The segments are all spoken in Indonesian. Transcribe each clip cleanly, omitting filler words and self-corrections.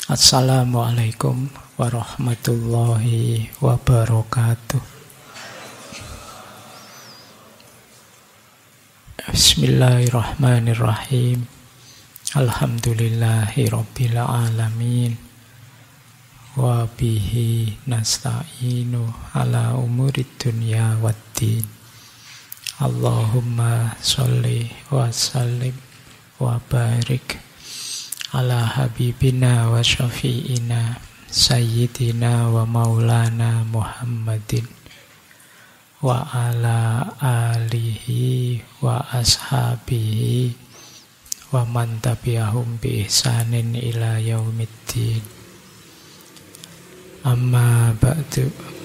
Assalamualaikum warahmatullahi wabarakatuh. Bismillahirrahmanirrahim. Alhamdulillahi rabbil alamin. Wa bihi nasta'inu ala umurid dunya waddin. Allahumma sholli wa sallim wa barik ala habibina wa syafi'ina sayyidina wa maulana Muhammadin wa ala alihi wa ashabihi wa man tabi'ahum bi ihsanin ila yaumiddin. Amma ba'du.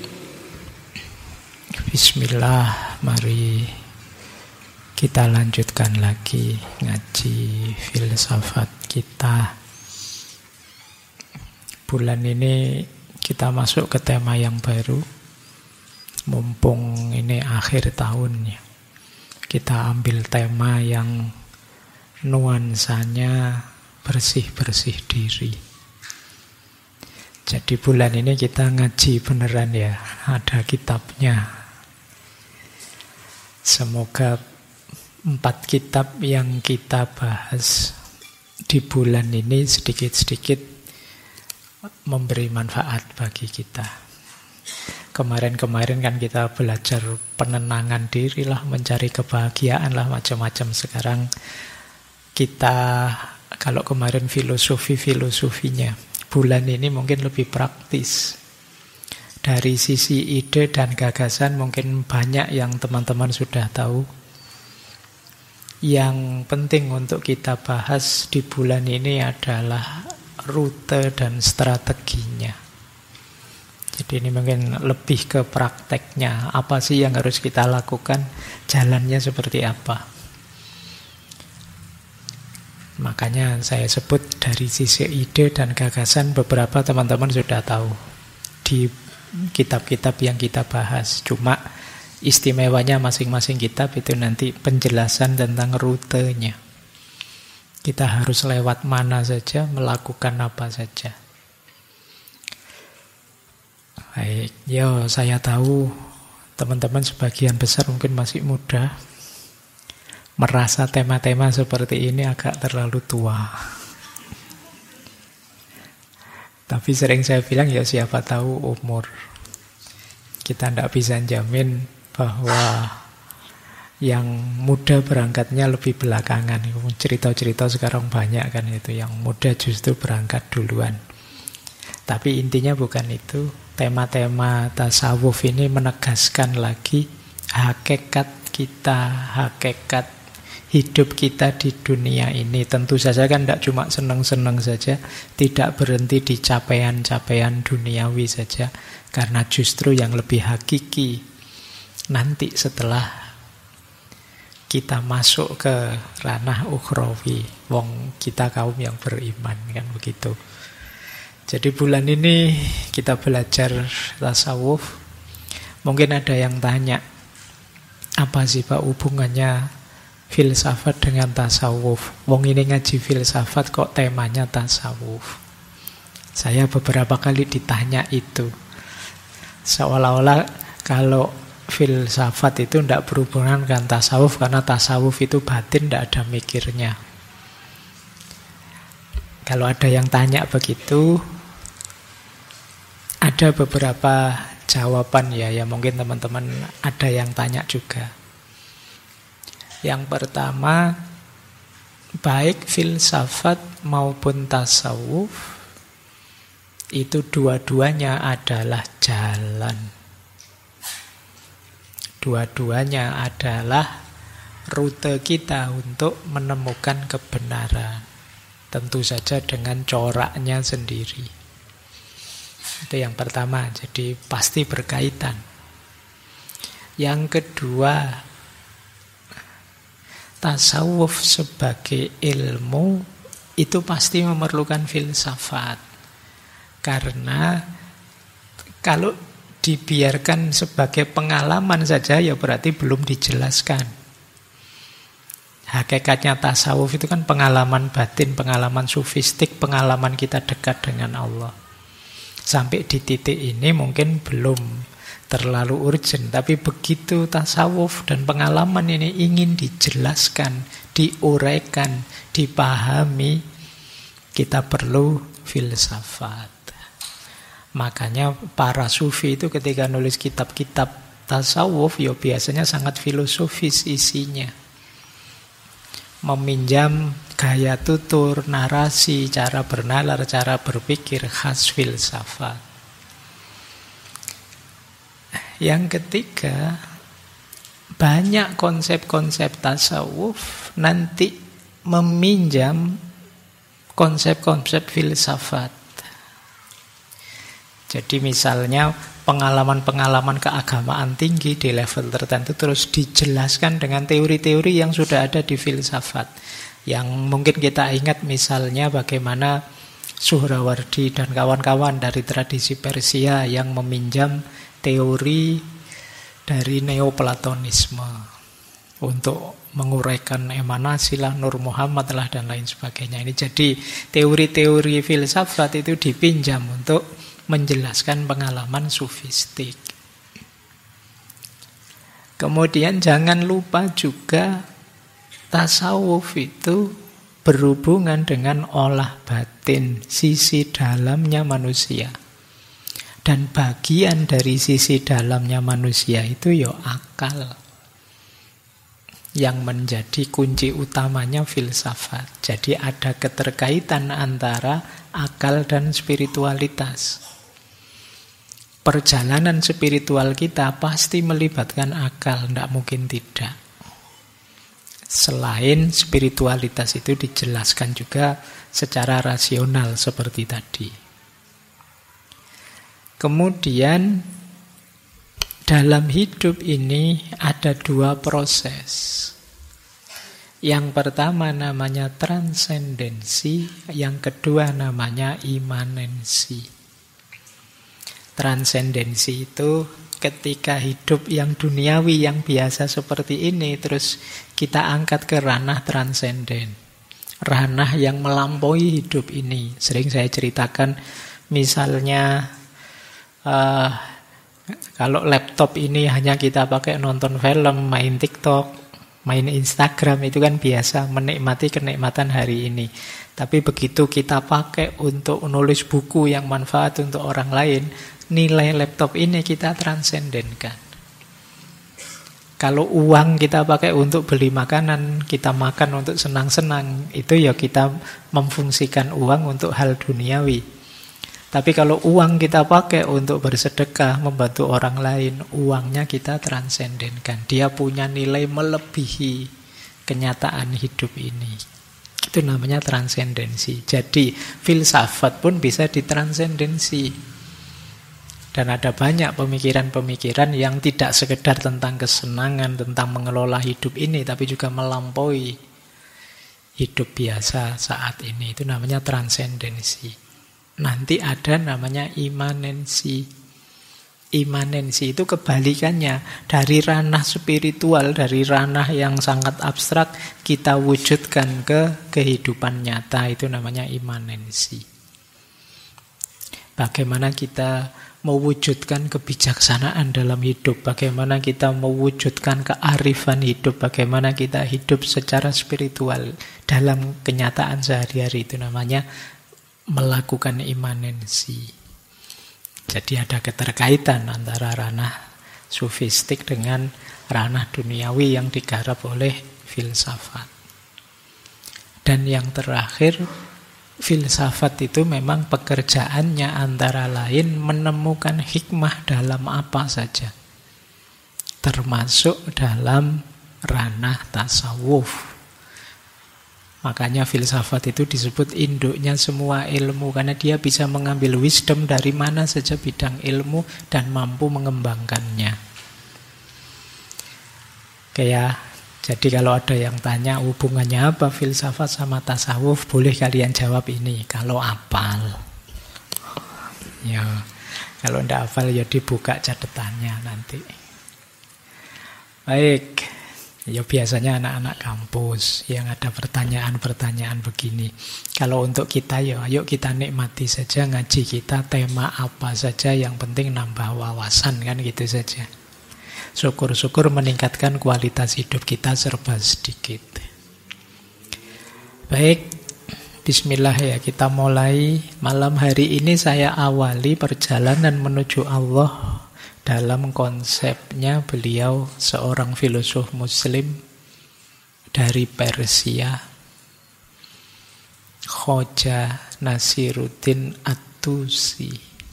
Bismillah, mari kita lanjutkan lagi ngaji filsafat kita. Bulan ini kita masuk ke tema yang baru. Mumpung ini akhir tahun ya, kita ambil tema yang nuansanya bersih-bersih diri. Jadi bulan ini kita ngaji beneran ya, ada kitabnya. Semoga 4 kitab yang kita bahas di bulan ini sedikit-sedikit memberi manfaat bagi kita. Kemarin-kemarin kan kita belajar penenangan diri lah, mencari kebahagiaan lah, macam-macam. Sekarang kita, kalau kemarin filosofinya, bulan ini mungkin lebih praktis. Dari sisi ide dan gagasan mungkin banyak yang teman-teman sudah tahu. Yang penting untuk kita bahas di bulan ini adalah rute dan strateginya. Jadi ini mungkin lebih ke prakteknya. Apa sih yang harus kita lakukan? Jalannya seperti apa? Makanya saya sebut dari sisi ide dan gagasan, beberapa teman-teman sudah tahu di kitab-kitab yang kita bahas. Cuma istimewanya masing-masing kitab itu nanti penjelasan tentang rutenya. Kita harus lewat mana saja, melakukan apa saja. Baik, ya saya tahu teman-teman sebagian besar mungkin masih muda, merasa tema-tema seperti ini agak terlalu tua. Tapi sering saya bilang ya siapa tahu umur. Kita tidak bisa jamin bahwa yang muda berangkatnya lebih belakangan. Cerita-cerita sekarang banyak kan itu, yang muda justru berangkat duluan. Tapi intinya bukan itu. Tema-tema tasawuf ini menegaskan lagi hakikat kita, hakikat hidup kita di dunia ini. Tentu saja kan tidak cuma senang-senang saja, tidak berhenti di capaian-capaian duniawi saja. Karena justru yang lebih hakiki nanti setelah kita masuk ke ranah ukhrawi, wong kita kaum yang beriman, kan begitu. Jadi bulan ini kita belajar tasawuf. Mungkin ada yang tanya, apa sih Pak hubungannya filsafat dengan tasawuf? Wong ini ngaji filsafat kok temanya tasawuf? Saya beberapa kali ditanya itu. Seolah-olah kalau filsafat itu tidak berhubungan dengan tasawuf, karena tasawuf itu batin, tidak ada mikirnya. Kalau ada yang tanya begitu, ada beberapa jawaban ya mungkin teman-teman ada yang tanya juga. Yang pertama, baik filsafat maupun tasawuf itu dua-duanya adalah jalan. Dua-duanya adalah rute kita untuk menemukan kebenaran. Tentu saja dengan coraknya sendiri. Itu yang pertama, jadi pasti berkaitan. Yang kedua, tasawuf sebagai ilmu itu pasti memerlukan filsafat. Karena kalau dibiarkan sebagai pengalaman saja ya berarti belum dijelaskan. Hakikatnya tasawuf itu kan pengalaman batin, pengalaman sufistik, titik pengalaman kita dekat dengan Allah. Sampai di titik ini mungkin belum terlalu urgent, tapi begitu tasawuf dan pengalaman ini ingin dijelaskan, diuraikan, dipahami, kita perlu filsafat. Makanya para sufi itu ketika nulis kitab-kitab tasawuf, ya biasanya sangat filosofis isinya. Meminjam gaya tutur, narasi, cara bernalar, cara berpikir khas filsafat. Yang ketiga, banyak konsep-konsep tasawuf nanti meminjam konsep-konsep filsafat. Jadi misalnya pengalaman-pengalaman keagamaan tinggi di level tertentu terus dijelaskan dengan teori-teori yang sudah ada di filsafat. Yang mungkin kita ingat misalnya bagaimana Suhrawardi dan kawan-kawan dari tradisi Persia yang meminjam teori dari Neoplatonisme untuk menguraikan emanasi lah, Nur Muhammad lah, dan lain sebagainya. Ini jadi teori-teori filsafat itu dipinjam untuk menjelaskan pengalaman sufistik. Kemudian jangan lupa juga tasawuf itu berhubungan dengan olah batin, sisi dalamnya manusia. Dan bagian dari sisi dalamnya manusia itu ya akal. Yang menjadi kunci utamanya filsafat. Jadi ada keterkaitan antara akal dan spiritualitas. Perjalanan spiritual kita pasti melibatkan akal, tidak mungkin tidak. Selain spiritualitas itu dijelaskan juga secara rasional seperti tadi. Kemudian dalam hidup ini ada dua proses. Yang pertama namanya transendensi, yang kedua namanya imanensi. Transendensi itu ketika hidup yang duniawi, yang biasa seperti ini, terus kita angkat ke ranah transenden. Ranah yang melampaui hidup ini. Sering saya ceritakan, misalnya kalau laptop ini hanya kita pakai nonton film, main TikTok, main Instagram, itu kan biasa, menikmati kenikmatan hari ini. Tapi begitu kita pakai untuk menulis buku yang manfaat untuk orang lain, nilai laptop ini kita transendenkan. Kalau uang kita pakai untuk beli makanan, kita makan untuk senang-senang, itu ya kita memfungsikan uang untuk hal duniawi. Tapi kalau uang kita pakai untuk bersedekah, membantu orang lain, uangnya kita transendenkan. Dia punya nilai melebihi kenyataan hidup ini. Itu namanya transendensi. Jadi filsafat pun bisa ditransendensi. Dan ada banyak pemikiran-pemikiran yang tidak sekedar tentang kesenangan, tentang mengelola hidup ini, tapi juga melampaui hidup biasa saat ini. Itu namanya transendensi. Nanti ada namanya imanensi. Imanensi itu kebalikannya. Dari ranah spiritual, dari ranah yang sangat abstrak, kita wujudkan ke kehidupan nyata. Itu namanya imanensi. Bagaimana kita mewujudkan kebijaksanaan dalam hidup, bagaimana kita mewujudkan kearifan hidup, bagaimana kita hidup secara spiritual dalam kenyataan sehari-hari. Itu namanya melakukan imanensi. Jadi ada keterkaitan antara ranah sufistik dengan ranah duniawi yang digarap oleh filsafat. Dan yang terakhir, filsafat itu memang pekerjaannya antara lain menemukan hikmah dalam apa saja. Termasuk dalam ranah tasawuf. Makanya filsafat itu disebut induknya semua ilmu, karena dia bisa mengambil wisdom dari mana saja bidang ilmu dan mampu mengembangkannya. Jadi kalau ada yang tanya hubungannya apa filsafat sama tasawuf, boleh kalian jawab ini, kalau hafal. Ya, kalau tidak hafal ya dibuka catatannya nanti. Baik. Ya biasanya anak-anak kampus yang ada pertanyaan-pertanyaan begini. Kalau untuk kita ya ayo kita nikmati saja ngaji kita, tema apa saja, yang penting nambah wawasan kan gitu saja. Syukur-syukur meningkatkan kualitas hidup kita serba sedikit. Baik, bismillah ya, kita mulai. Malam hari ini saya awali perjalanan menuju Allah dalam konsepnya beliau seorang filosof muslim dari Persia, Khoja Nasiruddin At-Tusi.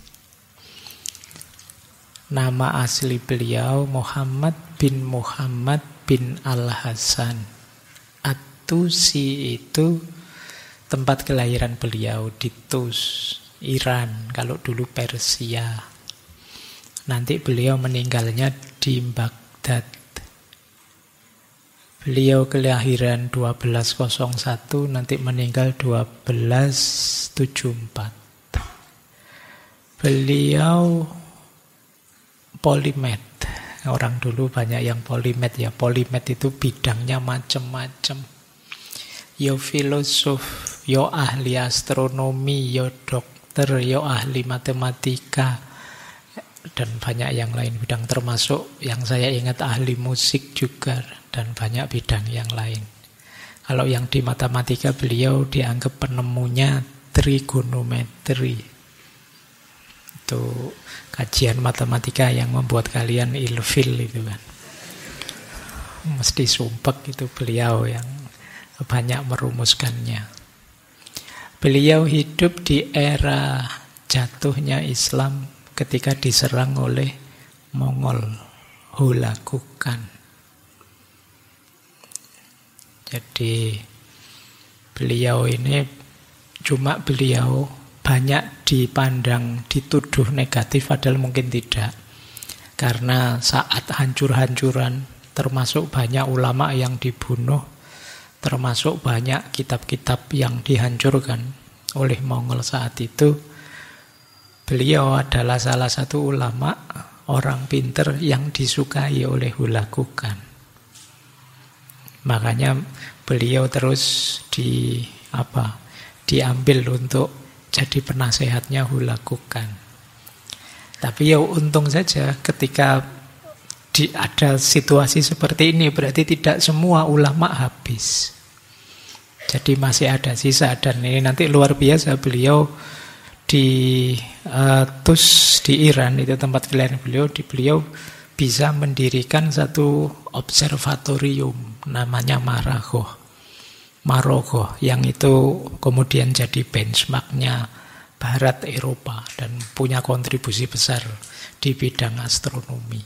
Nama asli beliau Muhammad bin Al-Hasan. At-Tusi itu tempat kelahiran beliau di Tus, Iran, kalau dulu Persia. Nanti beliau meninggalnya di Baghdad. Beliau kelahiran 1201, nanti meninggal 1274. Beliau polimet. Orang dulu banyak yang polimet ya. Polimet itu bidangnya macam-macam. Yo filosof, yo ahli astronomi, yo dokter, yo ahli matematika, dan banyak yang lain bidang, termasuk yang saya ingat ahli musik juga, dan banyak bidang yang lain. Kalau yang di matematika beliau dianggap penemunya trigonometri. Itu kajian matematika yang membuat kalian ilfil itu kan. Mesti sumpek, itu beliau yang banyak merumuskannya. Beliau hidup di era jatuhnya Islam ketika diserang oleh Mongol, Hulagukan. Jadi beliau ini, cuma beliau banyak dipandang, dituduh negatif, padahal mungkin tidak. Karena saat hancur-hancuran, termasuk banyak ulama yang dibunuh, termasuk banyak kitab-kitab yang dihancurkan oleh Mongol saat itu. Beliau adalah salah satu ulama, orang pinter yang disukai oleh Hulagukan. Makanya beliau terus diambil untuk jadi penasehatnya Hulagukan. Tapi ya untung saja ketika ada situasi seperti ini, berarti tidak semua ulama habis. Jadi masih ada sisa, dan ini nanti luar biasa beliau di Tus di Iran, itu tempat kelahiran beliau. Beliau bisa mendirikan satu observatorium namanya Marogoh, yang itu kemudian jadi benchmarknya Barat Eropa dan punya kontribusi besar di bidang astronomi.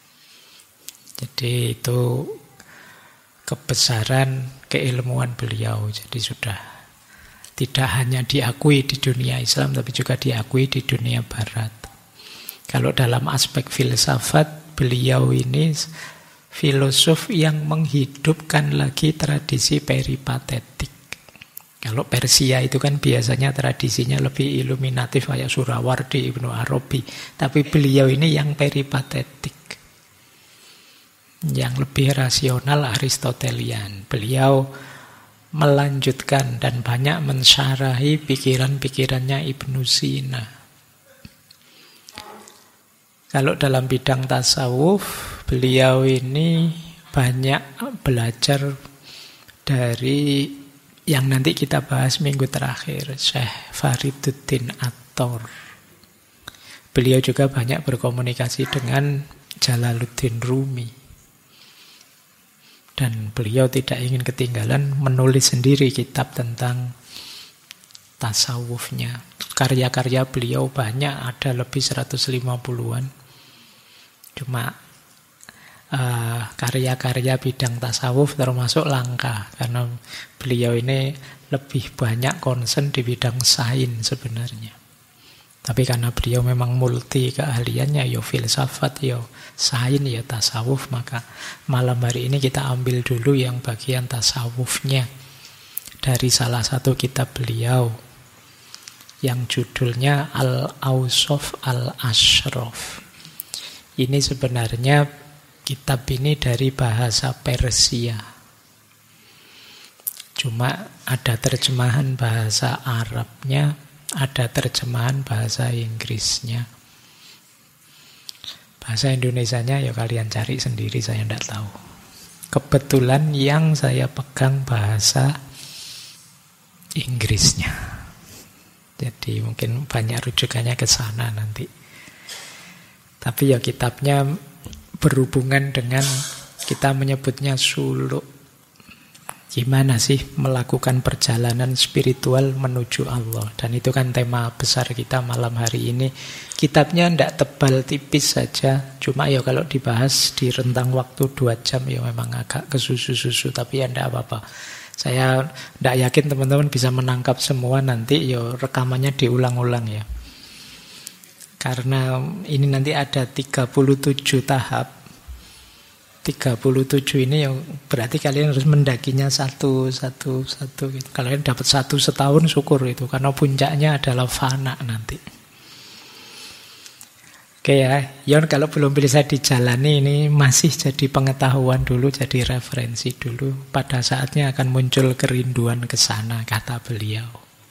Jadi itu kebesaran keilmuan beliau. Jadi sudah tidak hanya diakui di dunia Islam, tapi juga diakui di dunia Barat. Kalau dalam aspek filsafat, beliau ini filosof yang menghidupkan lagi tradisi peripatetik. Kalau Persia itu kan biasanya tradisinya lebih iluminatif, kayak Surawardi, Ibnu Arabi. Tapi beliau ini yang peripatetik, yang lebih rasional, Aristotelian. Beliau melanjutkan dan banyak mensyarahi pikiran-pikirannya Ibnu Sina. Kalau dalam bidang tasawuf, beliau ini banyak belajar dari yang nanti kita bahas minggu terakhir, Syekh Fariduddin At-Tor. Beliau juga banyak berkomunikasi dengan Jalaluddin Rumi. Dan beliau tidak ingin ketinggalan menulis sendiri kitab tentang tasawufnya. Karya-karya beliau banyak, ada lebih 150-an. Cuma karya-karya bidang tasawuf termasuk langka, karena beliau ini lebih banyak concern di bidang sains sebenarnya. Tapi karena beliau memang multi keahliannya, ya filsafat, ya sains, ya tasawuf, maka malam hari ini kita ambil dulu yang bagian tasawufnya dari salah satu kitab beliau yang judulnya Al-Awsaf Al-Ashraf. Ini sebenarnya Kitab ini dari bahasa Persia. Cuma ada terjemahan bahasa Arabnya, ada terjemahan bahasa Inggrisnya. Bahasa Indonesianya ya kalian cari sendiri, saya tidak tahu. Kebetulan yang saya pegang bahasa Inggrisnya. Jadi mungkin banyak rujukannya ke sana nanti. Tapi ya kitabnya berhubungan dengan, kita menyebutnya suluk. Gimana sih melakukan perjalanan spiritual menuju Allah. Dan itu kan tema besar kita malam hari ini. Kitabnya tidak tebal, tipis saja. Cuma ya kalau dibahas di rentang waktu 2 jam ya memang agak kesusu-susu. Tapi ya tidak apa-apa. Saya tidak yakin teman-teman bisa menangkap semua, nanti ya rekamannya diulang-ulang ya. Karena ini nanti ada 37 tahap. 37 ini yang berarti kalian harus mendakinya satu gitu. Kalau kalian dapat 1 setahun syukur itu, karena puncaknya adalah fana nanti. Oke ya, Yon kalau belum bisa dijalani ini masih jadi pengetahuan dulu, jadi referensi dulu. Pada saatnya akan muncul kerinduan ke sana, kata beliau.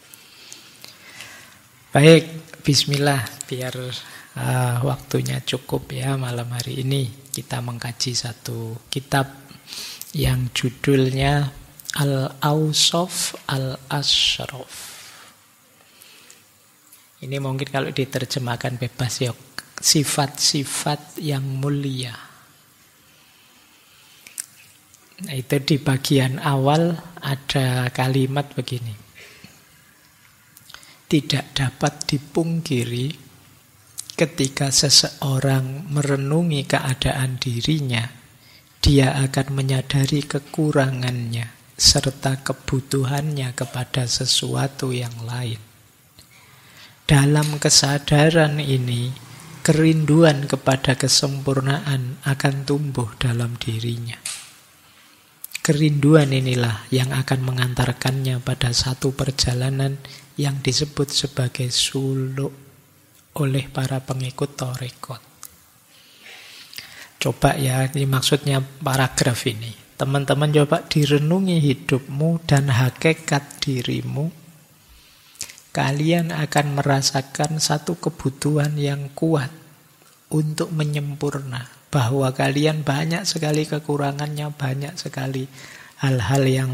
Baik. Bismillah, biar waktunya cukup ya malam hari ini. Kita mengkaji satu kitab yang judulnya Al-Awsaf Al-Ashraf. Ini mungkin kalau diterjemahkan bebas ya, sifat-sifat yang mulia. Nah, itu di bagian awal ada kalimat begini. Tidak dapat dipungkiri ketika seseorang merenungi keadaan dirinya, dia akan menyadari kekurangannya serta kebutuhannya kepada sesuatu yang lain. Dalam kesadaran ini, kerinduan kepada kesempurnaan akan tumbuh dalam dirinya. Kerinduan inilah yang akan mengantarkannya pada satu perjalanan yang disebut sebagai suluk oleh para pengikut tarekat. Coba ya, ini maksudnya paragraf ini. Teman-teman coba direnungi hidupmu dan hakikat dirimu. Kalian akan merasakan satu kebutuhan yang kuat untuk menyempurna. Bahwa kalian banyak sekali kekurangannya, banyak sekali hal-hal yang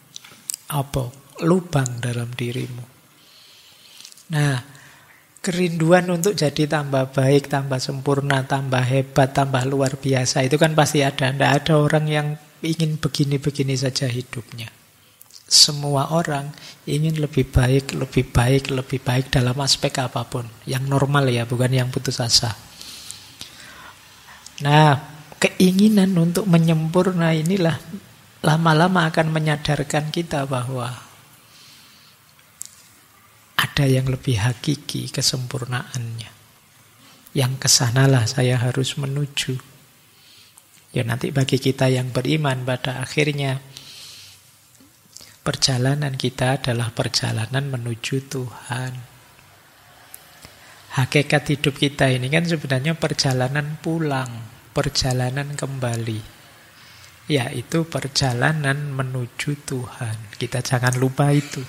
lubang dalam dirimu. Nah, kerinduan untuk jadi tambah baik, tambah sempurna, tambah hebat, tambah luar biasa, itu kan pasti ada. Tidak ada orang yang ingin begini-begini saja hidupnya. Semua orang ingin lebih baik, lebih baik, lebih baik dalam aspek apapun. Yang normal ya, bukan yang putus asa. Nah, keinginan untuk menyempurna inilah lama-lama akan menyadarkan kita bahwa ada yang lebih hakiki kesempurnaannya. Yang kesanalah saya harus menuju. Ya nanti bagi kita yang beriman pada akhirnya perjalanan kita adalah perjalanan menuju Tuhan. Hakikat hidup kita ini kan sebenarnya perjalanan pulang, perjalanan kembali. Yaitu perjalanan menuju Tuhan. Kita jangan lupa itu.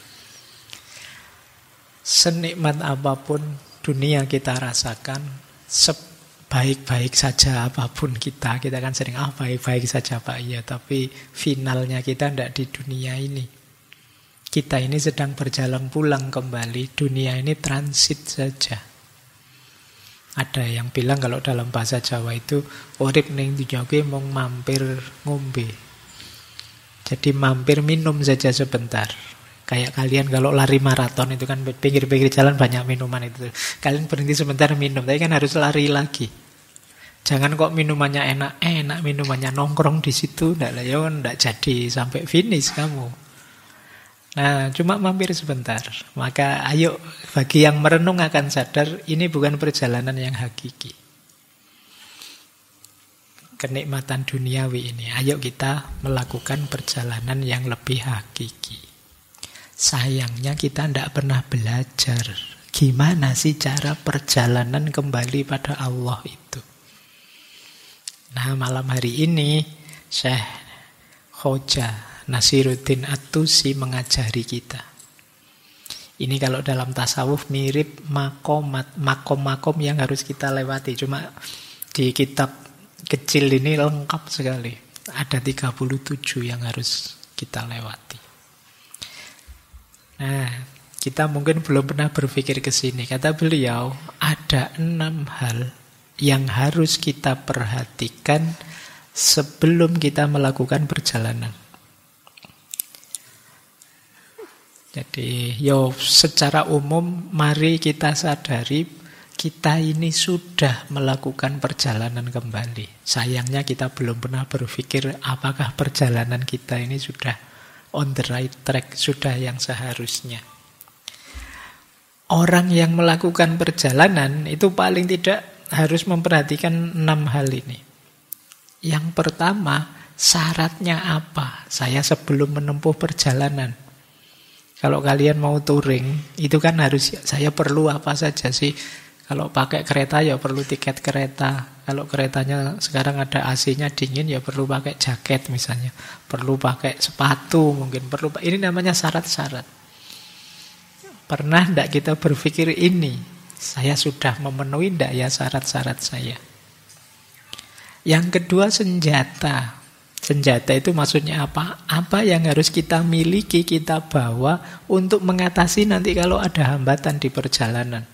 Senikmat apapun dunia kita rasakan, sebaik-baik saja apapun kita kan sering baik-baik saja Pak, iya, tapi finalnya kita tidak di dunia ini. Kita ini sedang berjalan pulang kembali, dunia ini transit saja. Ada yang bilang kalau dalam bahasa Jawa itu urip ning dunyake mung mampir ngombe. Jadi mampir minum saja sebentar. Kayak kalian kalau lari maraton itu kan pinggir-pinggir jalan banyak minuman itu. Kalian berhenti sebentar minum, tapi kan harus lari lagi. Jangan kok minumannya enak minumannya nongkrong di situ, ndak jadi sampai finish kamu. Nah, cuma mampir sebentar. Maka ayo bagi yang merenung akan sadar ini bukan perjalanan yang hakiki. Kenikmatan duniawi ini, ayo kita melakukan perjalanan yang lebih hakiki. Sayangnya kita tidak pernah belajar gimana sih cara perjalanan kembali pada Allah itu. Nah, malam hari ini Syekh Khoja Nasiruddin At-Tusi mengajari kita. Ini kalau dalam tasawuf mirip makom-makom yang harus kita lewati. Cuma di kitab kecil ini lengkap sekali. Ada 37 yang harus kita lewati. Nah, kita mungkin belum pernah berpikir ke sini. Kata beliau, ada 6 hal yang harus kita perhatikan sebelum kita melakukan perjalanan. Jadi, secara umum mari kita sadari kita ini sudah melakukan perjalanan kembali. Sayangnya kita belum pernah berpikir apakah perjalanan kita ini sudah on the right track, sudah yang seharusnya. Orang yang melakukan perjalanan itu paling tidak harus memperhatikan 6 hal ini. Yang pertama, syaratnya apa? Saya sebelum menempuh perjalanan. Kalau kalian mau touring, itu kan harus, saya perlu apa saja sih? Kalau pakai kereta ya perlu tiket kereta. Kalau keretanya sekarang ada AC-nya dingin ya perlu pakai jaket misalnya. Perlu pakai sepatu mungkin. Ini namanya syarat-syarat. Pernah tidak kita berpikir ini? Saya sudah memenuhi tidak ya syarat-syarat saya? Yang kedua, senjata. Senjata itu maksudnya apa? Apa yang harus kita miliki, kita bawa untuk mengatasi nanti kalau ada hambatan di perjalanan.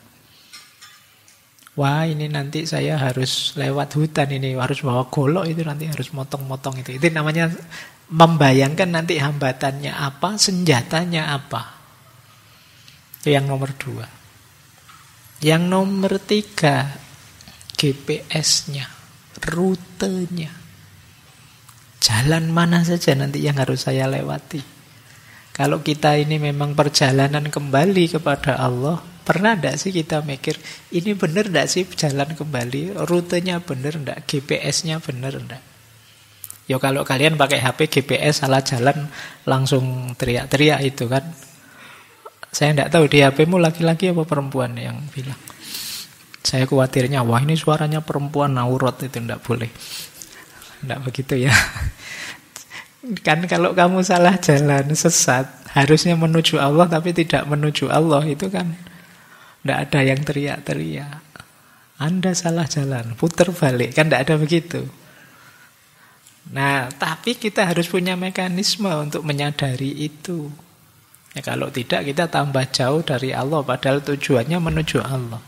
Wah, ini nanti saya harus lewat hutan ini, harus bawa golok itu nanti harus motong-motong itu. Itu namanya membayangkan nanti hambatannya apa, senjatanya apa. Itu yang nomor 2. Yang nomor 3, GPS-nya, rutenya. Jalan mana saja nanti yang harus saya lewati. Kalau kita ini memang perjalanan kembali kepada Allah, pernah tidak sih kita mikir, ini benar tidak sih jalan kembali? Rutenya benar tidak? GPS-nya benar tidak? Ya kalau kalian pakai HP GPS salah jalan, langsung teriak-teriak itu kan. Saya tidak tahu di HP-mu laki-laki apa perempuan yang bilang. Saya khawatirnya, wah ini suaranya perempuan aurat, itu tidak boleh. Tidak begitu ya. Kan kalau kamu salah jalan, sesat, harusnya menuju Allah tapi tidak menuju Allah, itu kan tidak ada yang teriak-teriak. Anda salah jalan, putar balik, kan tidak ada begitu. Nah, tapi kita harus punya mekanisme untuk menyadari itu. Ya, kalau tidak kita tambah jauh dari Allah, padahal tujuannya menuju Allah.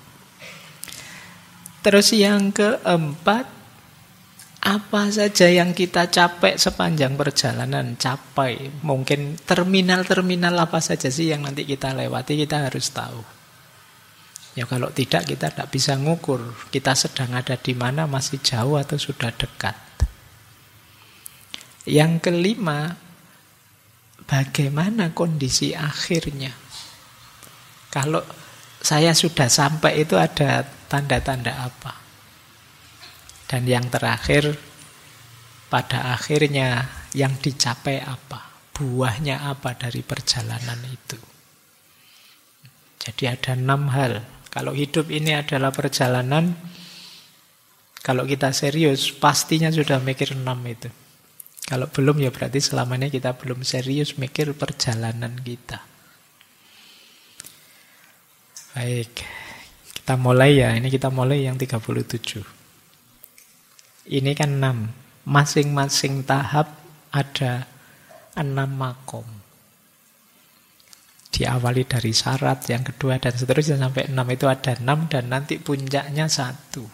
Terus yang keempat, apa saja yang kita capek sepanjang perjalanan, capai. Mungkin terminal-terminal apa saja sih yang nanti kita lewati, kita harus tahu. Ya kalau tidak kita tidak bisa ngukur kita sedang ada di mana, masih jauh atau sudah dekat. Yang kelima, bagaimana kondisi akhirnya. Kalau saya sudah sampai itu ada tanda-tanda apa. Dan yang terakhir, pada akhirnya yang dicapai apa? Buahnya apa dari perjalanan itu? Jadi ada 6 hal. Kalau hidup ini adalah perjalanan, kalau kita serius, pastinya sudah mikir 6 itu. Kalau belum ya berarti selama ini kita belum serius mikir perjalanan kita. Baik, kita mulai ya. Ini kita mulai yang 37. Ini kan 6. Masing-masing tahap ada 6 makom. Diawali dari syarat, yang kedua dan seterusnya sampai 6 itu ada 6 dan nanti puncaknya 1.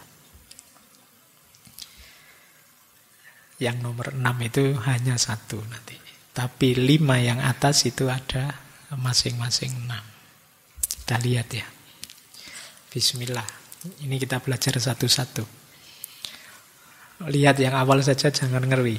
Yang nomor 6 itu hanya 1 nanti. Tapi 5 yang atas itu ada masing-masing 6. Kita lihat ya. Bismillah. Ini kita belajar satu-satu. Lihat yang awal saja, jangan ngeri.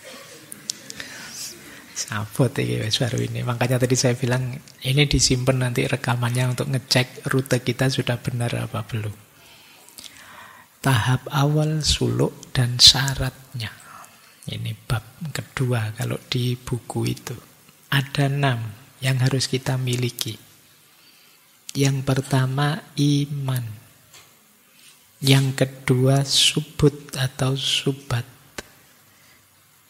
Sabot baru ini. Makanya tadi saya bilang ini disimpan nanti rekamannya untuk ngecek rute kita sudah benar apa belum. Tahap awal suluk dan syaratnya. Ini bab kedua kalau di buku itu. Ada 6 yang harus kita miliki. Yang pertama iman. Yang kedua subut atau subat.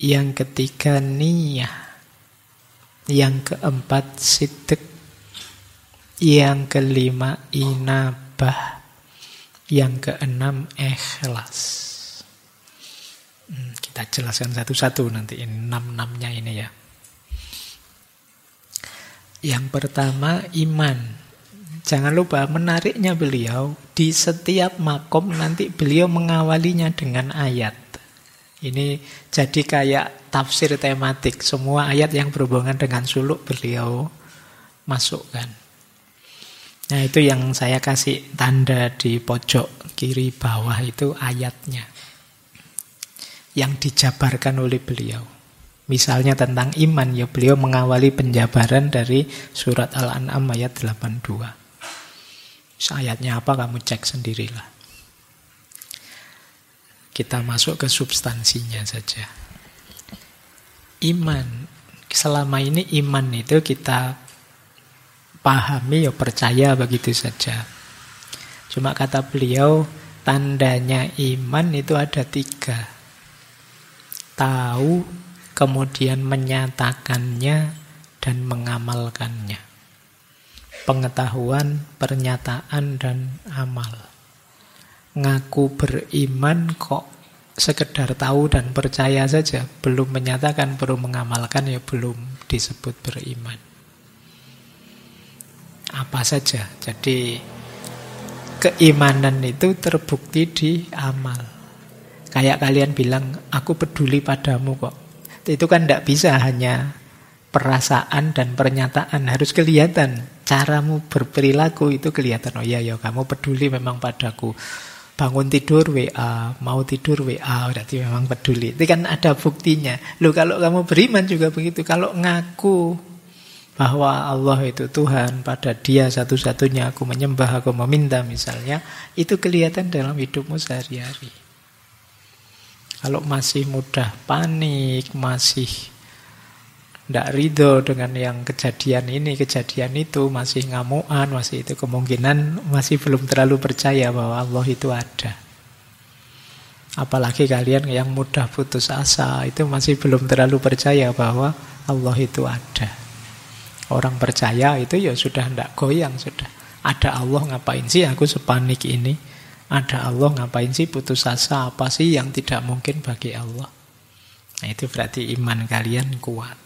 Yang ketiga niyah. Yang keempat sidq. Yang kelima inabah. Yang keenam ikhlas. Kita jelaskan satu-satu nanti ini 6-6-nya ini ya. Yang pertama iman. Jangan lupa menariknya beliau di setiap makom nanti beliau mengawalinya dengan ayat. Ini jadi kayak tafsir tematik. Semua ayat yang berhubungan dengan suluk beliau masukkan. Nah itu yang saya kasih tanda di pojok kiri bawah itu ayatnya. Yang dijabarkan oleh beliau. Misalnya tentang iman, ya beliau mengawali penjabaran dari surat Al-An'am ayat 82. Ayatnya apa kamu cek sendirilah. Kita masuk ke substansinya saja. Iman. Selama ini iman itu kita pahami ya percaya begitu saja. Cuma kata beliau tandanya iman itu ada 3. Tahu, kemudian menyatakannya dan mengamalkannya. Pengetahuan, pernyataan, dan amal. Ngaku beriman kok sekedar tahu dan percaya saja, belum menyatakan, belum mengamalkan, ya belum disebut beriman. Apa saja. Jadi keimanan itu terbukti di amal. Kayak kalian bilang, aku peduli padamu kok. Itu kan tidak bisa hanya perasaan dan pernyataan, harus kelihatan. Caramu berperilaku itu kelihatan. Oh iya, kamu peduli memang padaku. Bangun tidur WA, mau tidur WA, berarti memang peduli. Itu kan ada buktinya. Loh kalau kamu beriman juga begitu. Kalau ngaku bahwa Allah itu Tuhan, pada Dia satu-satunya aku menyembah, aku meminta misalnya, itu kelihatan dalam hidupmu sehari-hari. Kalau masih mudah panik, masih tidak ridho dengan yang kejadian ini, kejadian itu, masih ngamuan, masih itu kemungkinan masih belum terlalu percaya bahwa Allah itu ada. Apalagi kalian yang mudah putus asa, itu masih belum terlalu percaya bahwa Allah itu ada. Orang percaya itu ya sudah tidak goyang, sudah. Ada Allah ngapain sih aku sepanik ini? Ada Allah ngapain sih putus asa? Apa sih yang tidak mungkin bagi Allah? Nah itu berarti iman kalian kuat.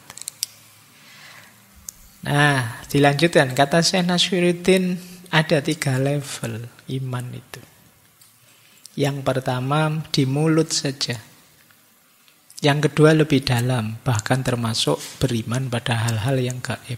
Nah, dilanjutkan. Kata Syekh Nasyruddin, ada 3 level iman itu. Yang pertama, di mulut saja. Yang kedua, lebih dalam. Bahkan termasuk beriman pada hal-hal yang gaib.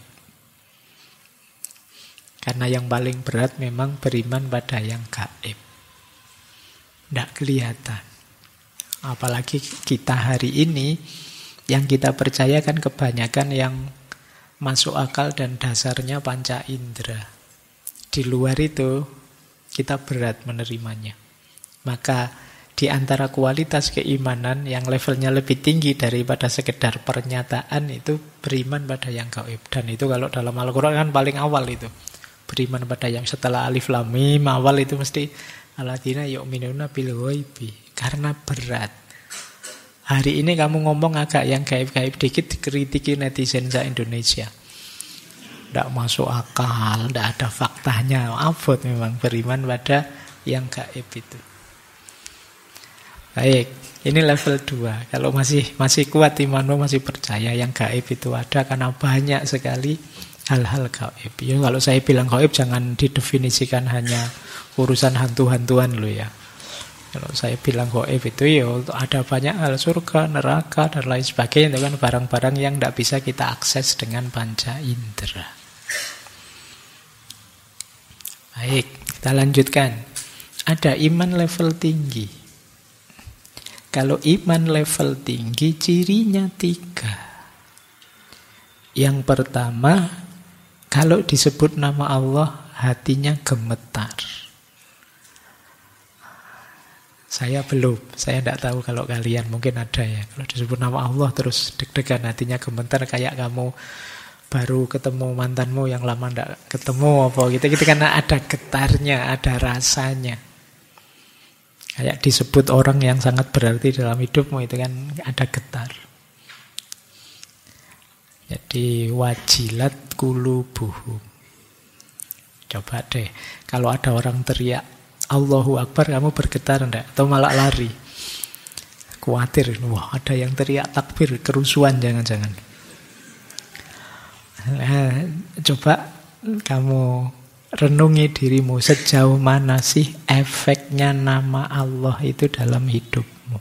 Karena yang paling berat memang beriman pada yang gaib. Tidak kelihatan. Apalagi kita hari ini, yang kita percayakan kebanyakan yang masuk akal dan dasarnya panca indera. Di luar itu kita berat menerimanya. Maka di antara kualitas keimanan yang levelnya lebih tinggi daripada sekedar pernyataan itu beriman pada yang gaib. Dan itu kalau dalam Al-Quran kan paling awal itu. Beriman pada yang setelah alif lam mim awal itu mesti alladzina yu'minuna bil ghaibi. Karena berat. Hari ini kamu ngomong agak yang gaib-gaib dikit dikritiki netizen se-Indonesia. Tidak masuk akal, tidak ada faktanya. Abot memang beriman pada yang gaib itu. Baik, ini level 2. Kalau masih kuat imanmu, masih percaya yang gaib itu ada karena banyak sekali hal-hal gaib. Ya, kalau saya bilang gaib jangan didefinisikan hanya urusan hantu-hantuan loh ya. Kalau saya bilang gaib itu ya ada banyak hal, surga, neraka, dan lain sebagainya. Itu kan barang-barang yang tidak bisa kita akses dengan panca indera. Baik, kita lanjutkan. Ada iman level tinggi. Kalau iman level tinggi, cirinya 3. Yang pertama, kalau disebut nama Allah, hatinya gemetar. Saya tidak tahu kalau kalian mungkin ada ya. Kalau disebut nama Allah terus deg-degan, hatinya gemetar kayak kamu baru ketemu mantanmu yang lama tidak ketemu apa gitu karena ada getarnya, ada rasanya. Kayak disebut orang yang sangat berarti dalam hidupmu itu kan ada getar. Jadi wajilat qulubuhum. Coba deh, kalau ada orang teriak Allahu Akbar, kamu bergetar enggak? Atau malah lari? Khawatir, wah ada yang teriak takbir, kerusuhan jangan-jangan. Nah, coba kamu renungi dirimu, sejauh mana sih efeknya nama Allah itu dalam hidupmu.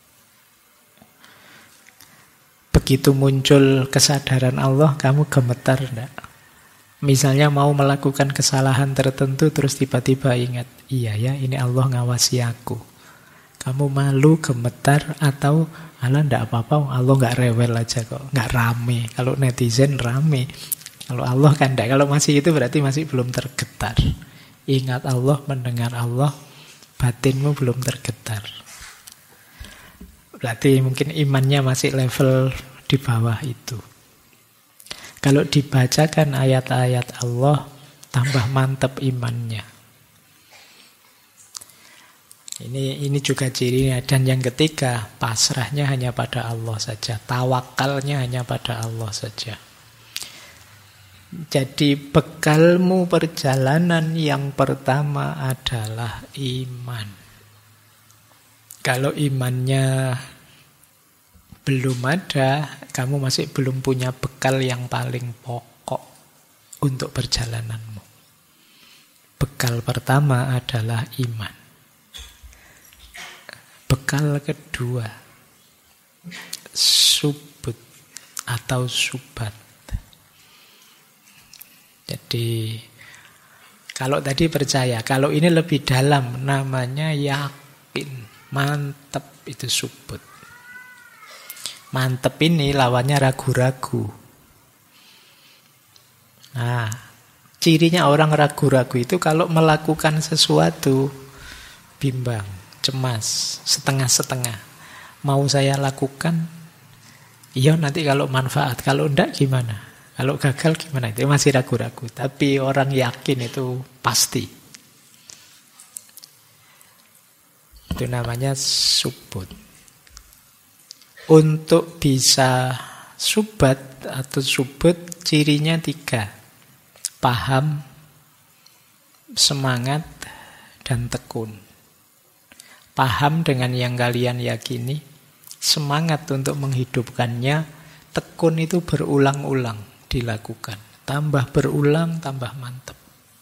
Begitu muncul kesadaran Allah, kamu gemetar enggak? Misalnya mau melakukan kesalahan tertentu, terus tiba-tiba ingat, iya ya, ini Allah ngawasi aku. Kamu malu, gemetar, atau alah enggak apa-apa, Allah enggak rewel aja kok, enggak rame. Kalau netizen rame. Kalau Allah kan enggak. Kalau masih itu berarti masih belum tergetar. Ingat Allah, mendengar Allah, batinmu belum tergetar. Berarti mungkin imannya masih level di bawah itu. Kalau dibacakan ayat-ayat Allah, tambah mantap imannya. Ini juga cirinya. Dan yang ketiga, pasrahnya hanya pada Allah saja. Tawakalnya hanya pada Allah saja. Jadi bekalmu perjalanan yang pertama adalah iman. Kalau imannya belum ada, kamu masih belum punya bekal yang paling pokok untuk perjalananmu. Bekal pertama adalah iman. Bekal kedua, subut atau subat. Jadi, kalau tadi percaya, kalau ini lebih dalam, namanya yakin. Mantep, itu subut. Mantep ini lawannya ragu-ragu. Nah, cirinya orang ragu-ragu itu kalau melakukan sesuatu, bimbang, cemas, setengah-setengah. Mau saya lakukan? Iya, nanti kalau manfaat. Kalau enggak gimana? Kalau gagal gimana? Itu masih ragu-ragu. Tapi orang yakin itu pasti. Itu namanya subut. Untuk bisa subat atau subut, cirinya 3. Paham, semangat, dan tekun. Paham dengan yang kalian yakini, semangat untuk menghidupkannya, tekun itu berulang-ulang dilakukan. Tambah berulang, tambah mantap.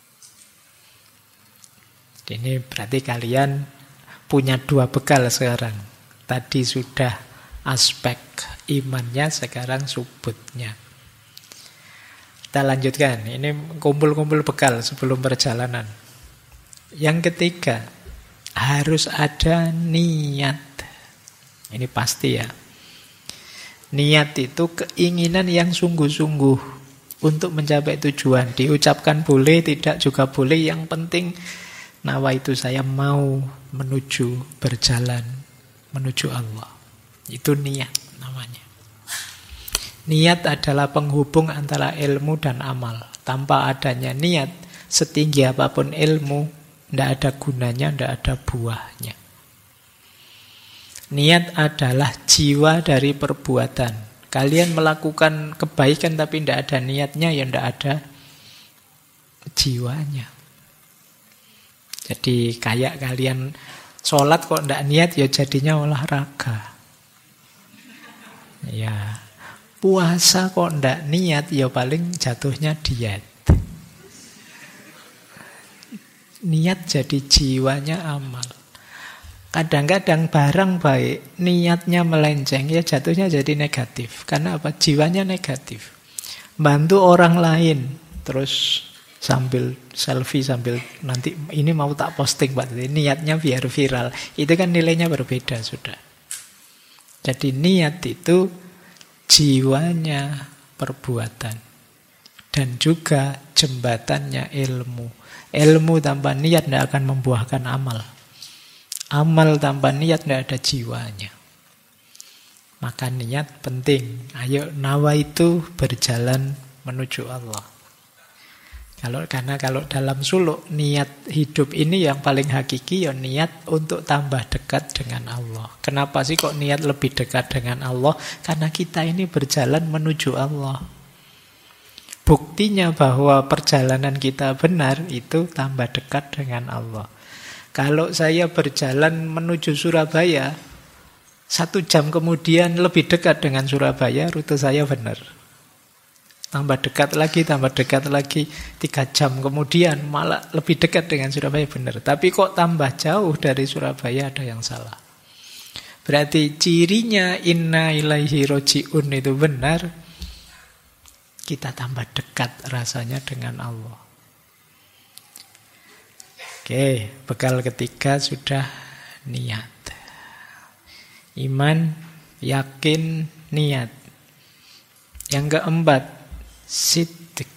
Ini berarti kalian punya 2 bekal sekarang. Tadi sudah aspek imannya, sekarang subutnya. Kita lanjutkan. Ini kumpul-kumpul bekal sebelum perjalanan. Yang ketiga, harus ada niat. Ini pasti ya. Niat itu keinginan yang sungguh-sungguh untuk mencapai tujuan. Diucapkan boleh, tidak juga boleh. Yang penting nawa itu saya mau menuju, berjalan menuju Allah. Itu niat namanya. Niat adalah penghubung antara ilmu dan amal. Tanpa adanya niat, setinggi apapun ilmu, tidak ada gunanya, tidak ada buahnya. Niat adalah jiwa dari perbuatan. Kalian melakukan kebaikan tapi tidak ada niatnya, ya tidak ada jiwanya. Jadi kayak kalian sholat kok tidak niat, ya jadinya olahraga. Ya, puasa kok tidak niat, ya paling jatuhnya diet. Niat jadi jiwanya amal. Kadang-kadang barang baik, niatnya melenceng, ya jatuhnya jadi negatif. Karena apa? Jiwanya negatif. Bantu orang lain, terus sambil selfie, sambil nanti ini mau tak posting, Pak. Niatnya biar viral. Itu kan nilainya berbeda sudah. Jadi niat itu jiwanya perbuatan. Dan juga jembatannya ilmu. Ilmu tanpa niat tidak akan membuahkan amal. Amal tanpa niat tidak ada jiwanya. Maka niat penting. Ayo nawa itu berjalan menuju Allah. Karena kalau dalam suluk, niat hidup ini yang paling hakiki ya niat untuk tambah dekat dengan Allah. Kenapa sih kok niat lebih dekat dengan Allah? Karena kita ini berjalan menuju Allah. Buktinya bahwa perjalanan kita benar itu tambah dekat dengan Allah. Kalau saya berjalan menuju Surabaya, 1 jam kemudian lebih dekat dengan Surabaya, rute saya benar. Tambah dekat lagi, 3 jam kemudian malah lebih dekat dengan Surabaya, benar. Tapi kok tambah jauh dari Surabaya, ada yang salah. Berarti cirinya inna ilaihi roji'un itu benar, kita tambah dekat rasanya dengan Allah. Oke, bekal ketiga sudah niat. Iman, yakin, niat. Yang keempat, siddiq.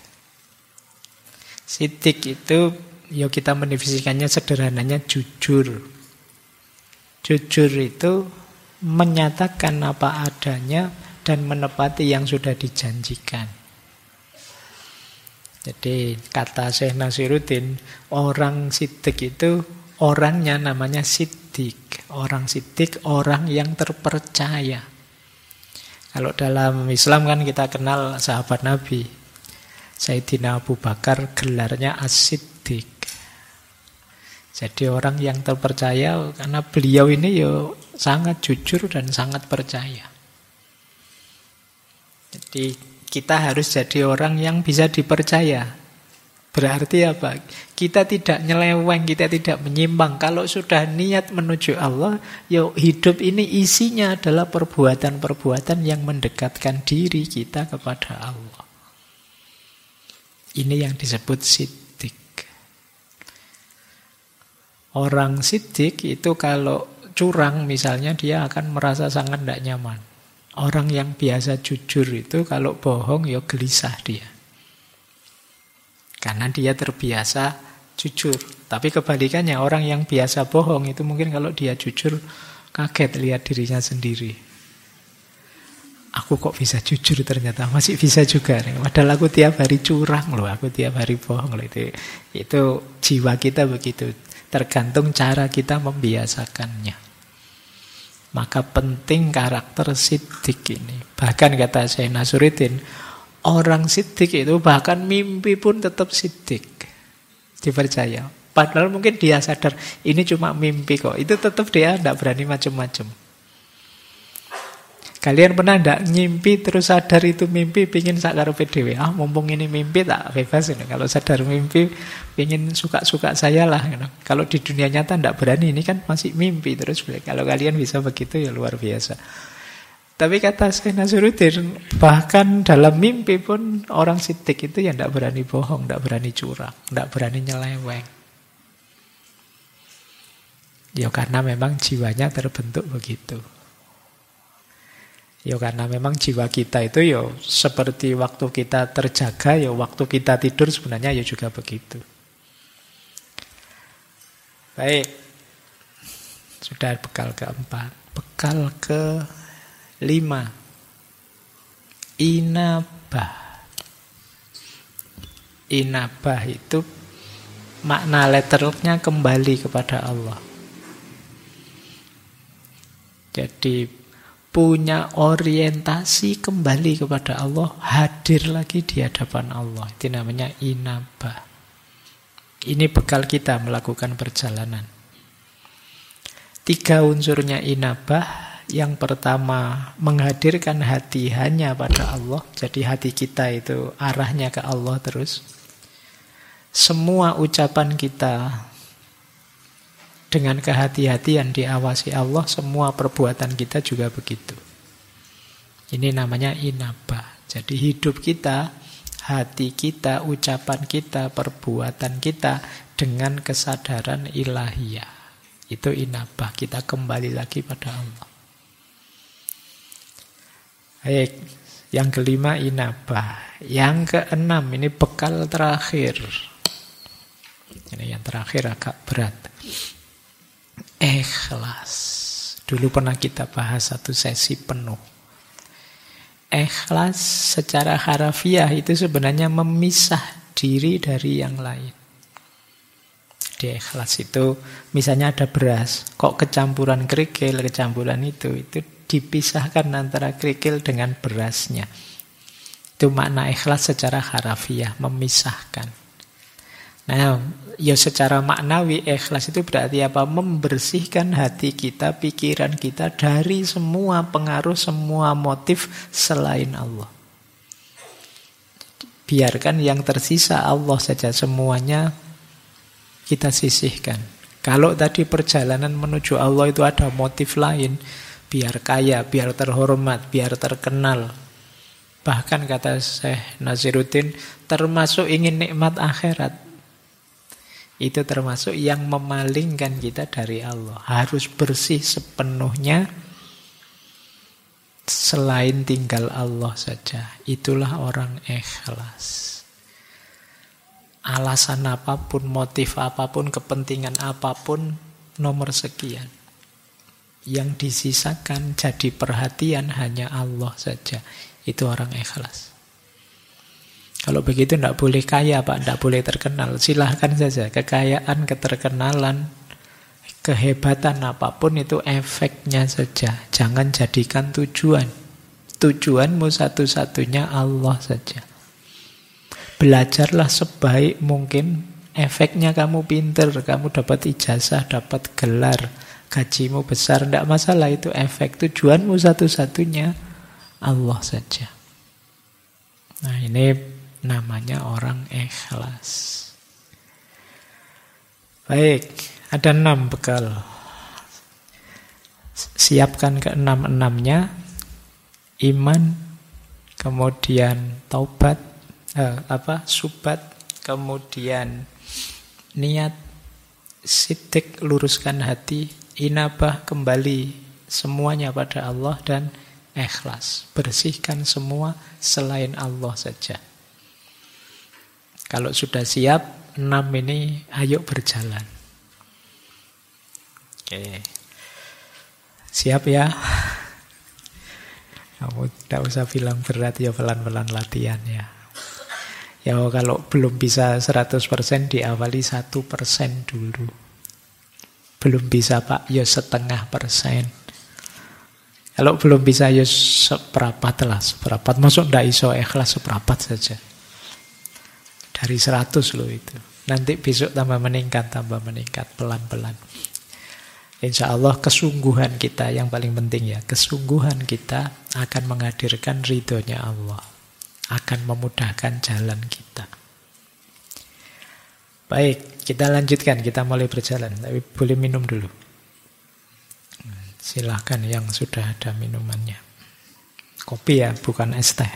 Siddiq itu, ya kita mendefinisikannya sederhananya jujur. Jujur itu menyatakan apa adanya dan menepati yang sudah dijanjikan. Jadi kata Syekh Nasiruddin, orang siddiq itu orangnya namanya siddiq. Orang siddiq, orang yang terpercaya. Kalau dalam Islam kan kita kenal sahabat Nabi. Sayyidina Abu Bakar gelarnya As-Siddiq. Jadi orang yang terpercaya karena beliau ini ya sangat jujur dan sangat percaya. Jadi kita harus jadi orang yang bisa dipercaya. Berarti apa? Kita tidak nyeleweng, kita tidak menyimpang. Kalau sudah niat menuju Allah, ya hidup ini isinya adalah perbuatan-perbuatan yang mendekatkan diri kita kepada Allah. Ini yang disebut siddiq. Orang siddiq itu kalau curang misalnya, dia akan merasa sangat tidak nyaman. Orang yang biasa jujur itu kalau bohong ya gelisah dia. Karena dia terbiasa jujur. Tapi kebalikannya, orang yang biasa bohong itu mungkin kalau dia jujur kaget lihat dirinya sendiri. Aku kok bisa jujur ternyata, masih bisa juga. Padahal aku tiap hari curang loh, aku tiap hari bohong loh. Itu jiwa kita begitu. Tergantung cara kita membiasakannya. Maka penting karakter siddiq ini. Bahkan kata Syekh Nasiruddin, orang siddiq itu bahkan mimpi pun tetap siddiq. Dipercaya. Padahal mungkin dia sadar, ini cuma mimpi kok. Itu tetap dia tidak berani macam-macam. Kalian pernah tidak ngimpi terus sadar itu mimpi, pingin sakar PDW. Mumpung ini mimpi tak bebas. Kalau sadar mimpi, pingin suka-suka saya lah. Kalau di dunia nyata tidak berani, ini kan masih mimpi terus. Kalau kalian bisa begitu ya luar biasa. Tapi kata Syekh Nasiruddin, bahkan dalam mimpi pun orang siddiq itu ya tidak berani bohong, tidak berani curang, tidak berani nyeleweng. Ya karena memang jiwanya terbentuk begitu. Ya karena memang jiwa kita itu ya seperti waktu kita terjaga, ya waktu kita tidur sebenarnya ya juga begitu. Baik. Sudah bekal keempat. Bekal kelima. Inabah. Inabah itu makna letternya kembali kepada Allah. Jadi punya orientasi kembali kepada Allah, hadir lagi di hadapan Allah. Itu namanya inabah. Ini bekal kita melakukan perjalanan. 3 unsurnya inabah. Yang pertama, menghadirkan hati hanya pada Allah. Jadi hati kita itu arahnya ke Allah terus. Semua ucapan kita dengan kehati-hatian diawasi Allah, semua perbuatan kita juga begitu. Ini namanya inabah. Jadi hidup kita, hati kita, ucapan kita, perbuatan kita dengan kesadaran ilahiyah. Itu inabah, kita kembali lagi pada Allah. Baik, yang kelima inabah. Yang keenam, ini bekal terakhir. Ini yang terakhir agak berat. Ikhlas. Dulu pernah kita bahas satu sesi penuh. Ikhlas secara harafiah itu sebenarnya memisah diri dari yang lain. Di ikhlas itu misalnya ada beras, kok kecampuran kerikil, kecampuran itu dipisahkan antara kerikil dengan berasnya. Itu makna ikhlas secara harafiah, memisahkan. Nah, ya secara maknawi ikhlas itu berarti apa? Membersihkan hati kita, pikiran kita dari semua pengaruh, semua motif selain Allah. Biarkan yang tersisa Allah saja, semuanya kita sisihkan. Kalau tadi perjalanan menuju Allah itu ada motif lain, biar kaya, biar terhormat, biar terkenal. Bahkan kata Syekh Naziruddin, termasuk ingin nikmat akhirat. Itu termasuk yang memalingkan kita dari Allah. Harus bersih sepenuhnya, selain tinggal Allah saja. Itulah orang ikhlas. Alasan apapun, motif apapun, kepentingan apapun, nomor sekian. Yang disisakan jadi perhatian hanya Allah saja. Itu orang ikhlas. Kalau begitu tidak boleh kaya, Pak, tidak boleh terkenal. Silahkan saja, kekayaan, keterkenalan, kehebatan apapun itu efeknya saja. Jangan jadikan tujuan. Tujuanmu satu-satunya Allah saja. Belajarlah sebaik mungkin, efeknya kamu pinter, kamu dapat ijazah, dapat gelar, gajimu besar, tidak masalah, itu efek. Tujuanmu satu-satunya Allah saja. Nah, ini namanya orang ikhlas. Baik, ada 6 bekal. Siapkan ke-6-6-nya. Iman, kemudian taubat, subat, kemudian niat, sidik, luruskan hati, inabah, kembali semuanya pada Allah, dan ikhlas, bersihkan semua selain Allah saja. Kalau sudah siap 6 ini, ayo berjalan. Oke. Siap ya? Kamu tidak usah bilang berat, ya pelan-pelan latihan ya. Ya kalau belum bisa 100% diawali 1% dulu. Belum bisa Pak, ya 0,5%. Kalau belum bisa ya seperapat lah, seperapat. Masuk tidak iso ikhlas seperapat saja. Dari 100 loh itu. Nanti besok tambah meningkat, pelan-pelan. Insya Allah kesungguhan kita yang paling penting ya. Kesungguhan kita akan menghadirkan ridhonya Allah. Akan memudahkan jalan kita. Baik, kita lanjutkan. Kita mulai berjalan. Tapi boleh minum dulu. Silahkan yang sudah ada minumannya. Kopi ya, bukan es teh.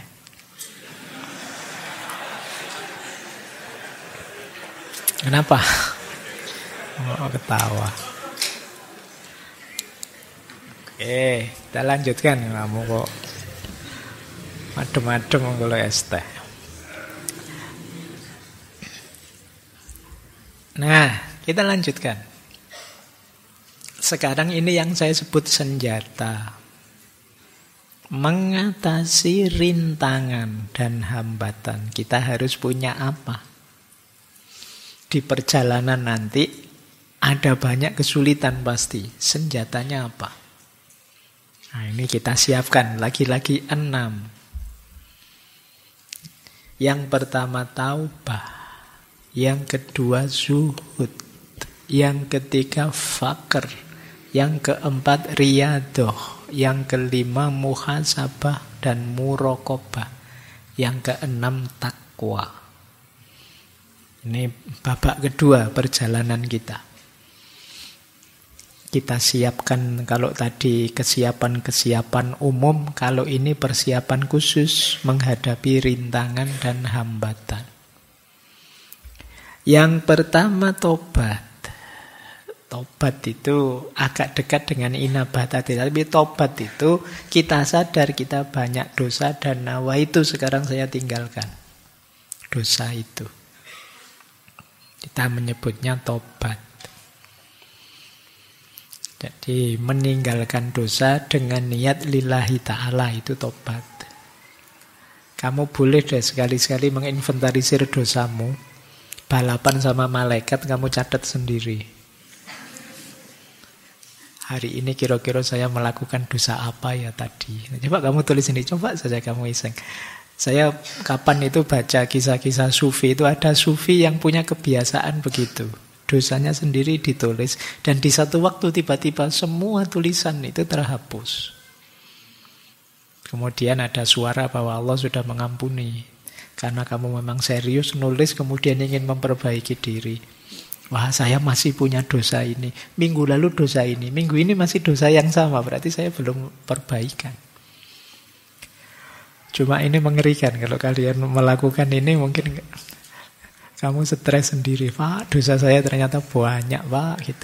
Kenapa? Oh, ketawa. Oke, kita lanjutkan. Kamu kok adem-adem kalau es teh. Nah, kita lanjutkan. Sekarang ini yang saya sebut senjata. Mengatasi rintangan dan hambatan. Kita harus punya apa? Di perjalanan nanti ada banyak kesulitan pasti. Senjatanya apa? Nah, ini kita siapkan. Lagi-lagi 6. Yang pertama taubah. Yang kedua zuhud. Yang ketiga fakir. Yang keempat riyadoh. Yang kelima muhasabah dan muraqabah. Yang keenam takwa. Ini babak kedua perjalanan kita. Kita siapkan, kalau tadi kesiapan-kesiapan umum, kalau ini persiapan khusus menghadapi rintangan dan hambatan. Yang pertama tobat. Tobat itu agak dekat dengan inabah tadi. Tapi tobat itu kita sadar kita banyak dosa dan nawa itu sekarang saya tinggalkan. Dosa itu. Kita menyebutnya tobat. Jadi meninggalkan dosa dengan niat lillahi ta'ala itu tobat. Kamu boleh deh sekali-sekali menginventarisir dosamu. Balapan sama malaikat, kamu catat sendiri. Hari ini kira-kira saya melakukan dosa apa ya tadi. Coba kamu tulis ini, coba saja kamu iseng. Saya kapan itu baca kisah-kisah sufi, itu ada sufi yang punya kebiasaan begitu. Dosanya sendiri ditulis. Dan di satu waktu tiba-tiba semua tulisan itu terhapus. Kemudian ada suara bahwa Allah sudah mengampuni. Karena kamu memang serius nulis kemudian ingin memperbaiki diri. Wah, saya masih punya dosa ini. Minggu lalu dosa ini. Minggu ini masih dosa yang sama. Berarti saya belum perbaikan. Cuma ini mengerikan. Kalau kalian melakukan ini mungkin kamu stres sendiri. Pak, dosa saya ternyata banyak, Pak. Gitu.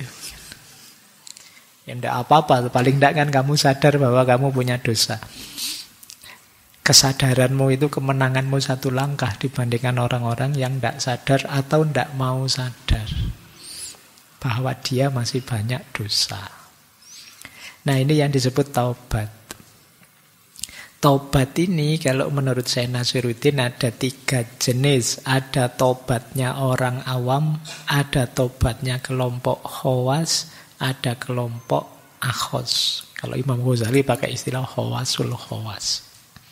Ya enggak apa-apa. Paling enggak kan kamu sadar bahwa kamu punya dosa. Kesadaranmu itu kemenanganmu satu langkah dibandingkan orang-orang yang tidak sadar atau tidak mau sadar bahwa dia masih banyak dosa. Nah, ini yang disebut taubat. Taubat ini kalau menurut Syekh Nasiruddin ada 3 jenis. Ada taubatnya orang awam, ada taubatnya kelompok khawas, ada kelompok akhos. Kalau Imam Ghazali pakai istilah khawasul khawas.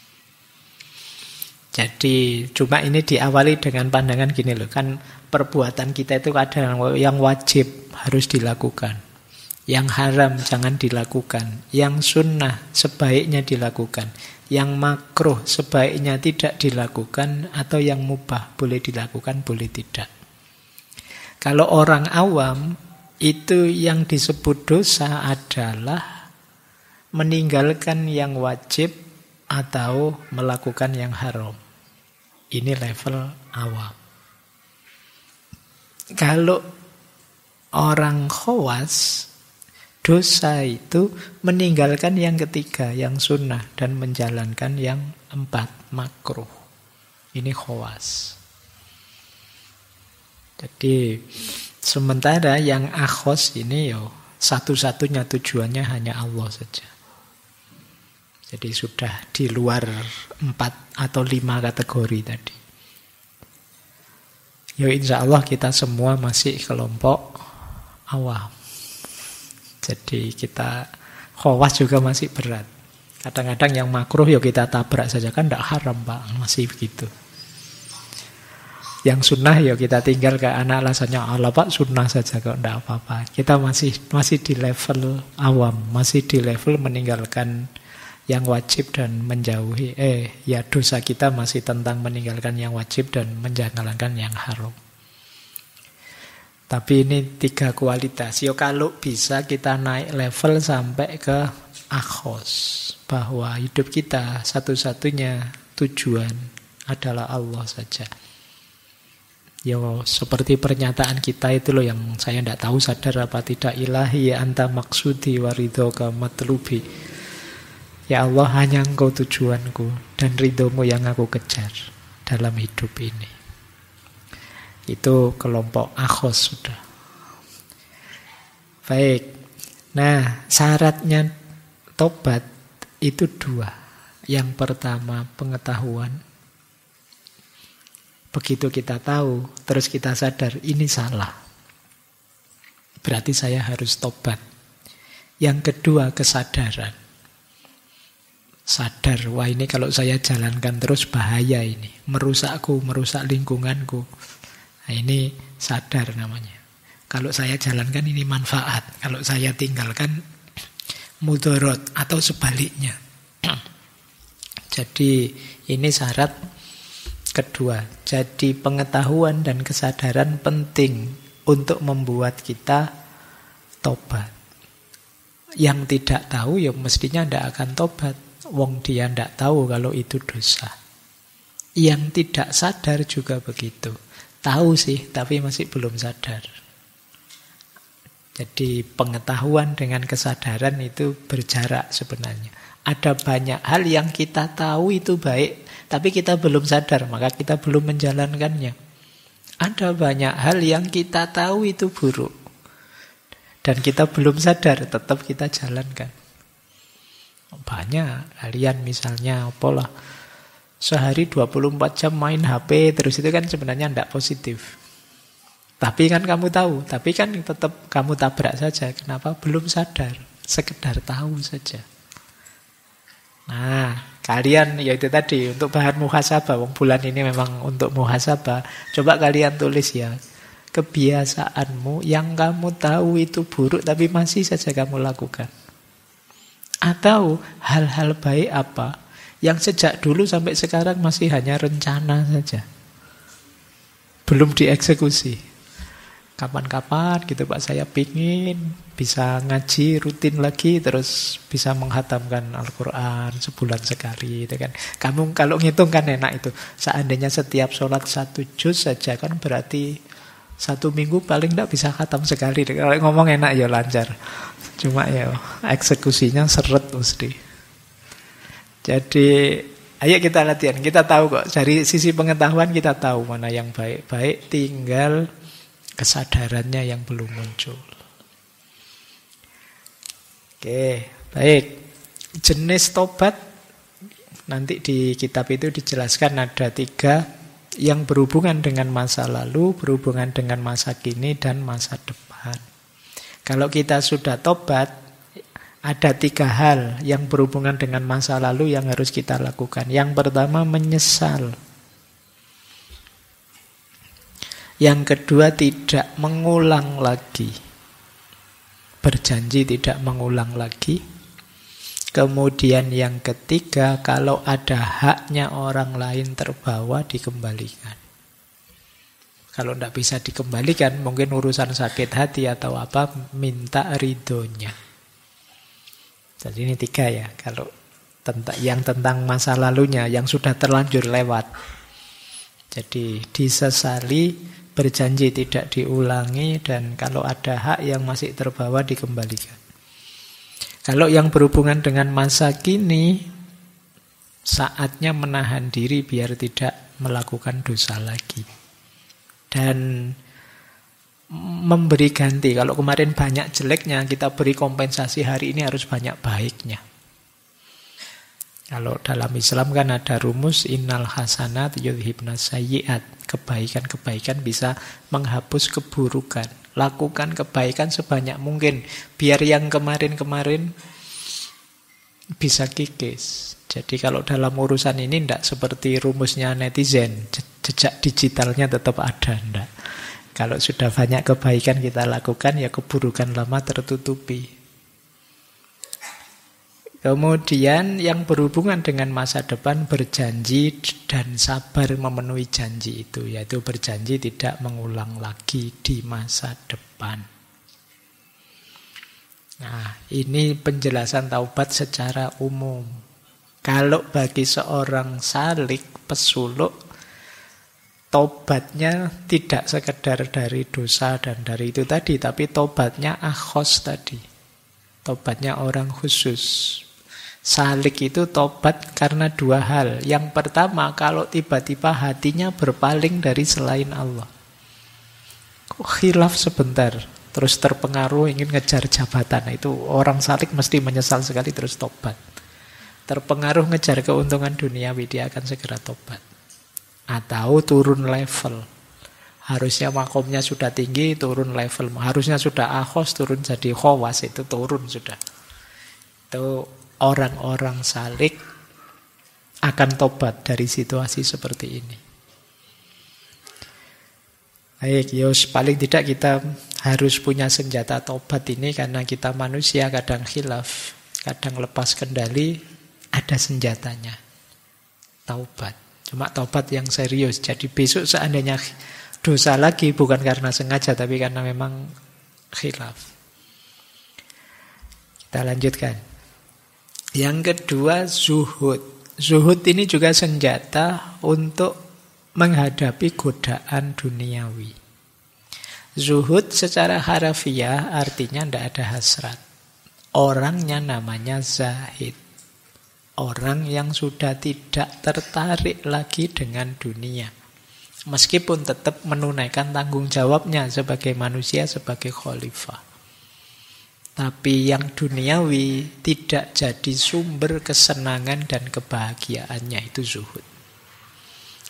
Jadi cuma ini diawali dengan pandangan gini loh, kan perbuatan kita itu ada yang wajib harus dilakukan, yang haram jangan dilakukan, yang sunnah sebaiknya dilakukan, yang makruh sebaiknya tidak dilakukan, atau yang mubah boleh dilakukan boleh tidak. Kalau orang awam itu yang disebut dosa adalah meninggalkan yang wajib atau melakukan yang haram. Ini level awam. Kalau orang khawas, dosa itu meninggalkan yang ketiga, yang sunnah, dan menjalankan yang 4, makruh. Ini khawas. Jadi sementara yang akhos ini satu-satunya tujuannya hanya Allah saja. Jadi sudah di luar 4 atau 5 kategori tadi. Insya Allah kita semua masih kelompok awam. Jadi kita khawas juga masih berat. Kadang-kadang yang makruh kita tabrak saja, kan tidak haram Pak, masih begitu. Yang sunnah kita tinggal ke anak, alasannya Allah Pak sunnah saja kok, tidak apa-apa. Kita masih di level awam, masih di level meninggalkan yang wajib dan menjauhi dosa kita masih tentang meninggalkan yang wajib dan menjalankan yang haram. Tapi ini 3 kualitas. Kalau bisa kita naik level sampai ke akhos, bahwa hidup kita satu-satunya tujuan adalah Allah saja. Seperti pernyataan kita itu loh, yang saya tidak tahu sadar apa tidak, ilahi anta maksudi waridhoka matlubi. Ya Allah, hanya Engkau tujuanku dan ridhomu yang aku kejar dalam hidup ini. Itu kelompok akhos sudah. Baik. Nah, syaratnya tobat itu 2. Yang pertama pengetahuan. Begitu kita tahu, terus kita sadar ini salah. Berarti saya harus tobat. Yang kedua kesadaran. Sadar, wah ini kalau saya jalankan terus bahaya ini. Merusakku, merusak lingkunganku. Nah ini sadar namanya. Kalau saya jalankan ini manfaat. Kalau saya tinggalkan mudorot atau sebaliknya. Jadi ini syarat kedua. Jadi pengetahuan dan kesadaran penting untuk membuat kita tobat. Yang tidak tahu mestinya tidak akan tobat. Wong dia tidak tahu kalau itu dosa. Yang tidak sadar juga begitu. Tahu sih, tapi masih belum sadar. Jadi pengetahuan dengan kesadaran itu berjarak sebenarnya. Ada banyak hal yang kita tahu itu baik, tapi kita belum sadar, maka kita belum menjalankannya. Ada banyak hal yang kita tahu itu buruk, dan kita belum sadar, tetap kita jalankan. Banyak kalian misalnya Sehari 24 jam main HP terus, itu kan sebenarnya tidak positif. Tapi kan kamu tahu, tapi kan tetap kamu tabrak saja. Kenapa? Belum sadar, sekedar tahu saja. Nah, kalian ya itu tadi untuk bahan muhasabah. Bulan ini memang untuk muhasabah. Coba kalian tulis ya, kebiasaanmu yang kamu tahu itu buruk tapi masih saja kamu lakukan. Atau hal-hal baik apa yang sejak dulu sampai sekarang masih hanya rencana saja, belum dieksekusi. Kapan-kapan gitu Pak, saya pingin bisa ngaji rutin lagi, terus bisa menghatamkan Al-Quran sebulan sekali, itu kan. Kamu kalau ngitung kan enak itu. Seandainya setiap sholat 1 juz saja kan berarti 1 minggu paling tidak bisa khatam sekali. Kalau ngomong enak ya lancar. Cuma ya eksekusinya seret mesti. Jadi ayo kita latihan. Kita tahu kok dari sisi pengetahuan kita tahu mana yang baik-baik, tinggal kesadarannya yang belum muncul. Oke, baik. Jenis tobat nanti di kitab itu dijelaskan ada 3 yang berhubungan dengan masa lalu, berhubungan dengan masa kini, dan masa depan. Kalau kita sudah tobat, ada 3 hal yang berhubungan dengan masa lalu yang harus kita lakukan. Yang pertama, menyesal. Yang kedua, tidak mengulang lagi. Berjanji tidak mengulang lagi. Kemudian yang ketiga, kalau ada haknya orang lain terbawa, dikembalikan. Kalau tidak bisa dikembalikan, mungkin urusan sakit hati atau apa, minta ridhonya. Jadi ini 3 ya, kalau tentang masa lalunya, yang sudah terlanjur lewat. Jadi disesali, berjanji tidak diulangi, dan kalau ada hak yang masih terbawa, dikembalikan. Kalau yang berhubungan dengan masa kini, saatnya menahan diri biar tidak melakukan dosa lagi. Dan memberi ganti. Kalau kemarin banyak jeleknya, kita beri kompensasi, hari ini harus banyak baiknya. Kalau dalam Islam kan ada rumus innal hasanat yudhibnas sayyi'at. Kebaikan-kebaikan bisa menghapus keburukan. Lakukan kebaikan sebanyak mungkin biar yang kemarin-kemarin bisa kikis. Jadi kalau dalam urusan ini tidak seperti rumusnya netizen, jejak digitalnya tetap ada, enggak. Kalau sudah banyak kebaikan kita lakukan, ya keburukan lama tertutupi. Kemudian yang berhubungan dengan masa depan, berjanji dan sabar memenuhi janji itu, yaitu berjanji tidak mengulang lagi di masa depan. Nah, ini penjelasan taubat secara umum. Kalau bagi seorang salik, pesuluk, taubatnya tidak sekedar dari dosa dan dari itu tadi, tapi taubatnya akhos tadi. Taubatnya orang khusus. Salik itu tobat karena 2 hal. Yang pertama, kalau tiba-tiba hatinya berpaling dari selain Allah. Kok khilaf sebentar, terus terpengaruh ingin ngejar jabatan. Itu orang salik mesti menyesal sekali terus tobat. Terpengaruh ngejar keuntungan duniawi, dia akan segera tobat. Atau turun level. Harusnya makomnya sudah tinggi, turun level. Harusnya sudah akhos, turun jadi khawas, itu turun sudah. Itu orang-orang salik akan tobat dari situasi seperti ini. Baik, yos, paling tidak kita harus punya senjata tobat ini, karena kita manusia kadang khilaf, kadang lepas kendali, ada senjatanya. Taubat. Cuma taubat yang serius. Jadi besok seandainya dosa lagi, bukan karena sengaja, tapi karena memang khilaf. Kita lanjutkan. Yang kedua, zuhud. Zuhud ini juga senjata untuk menghadapi godaan duniawi. Zuhud secara harafiah artinya tidak ada hasrat. Orangnya namanya zahid. Orang yang sudah tidak tertarik lagi dengan dunia. Meskipun tetap menunaikan tanggung jawabnya sebagai manusia, sebagai khalifah. Tapi yang duniawi tidak jadi sumber kesenangan dan kebahagiaannya, itu zuhud.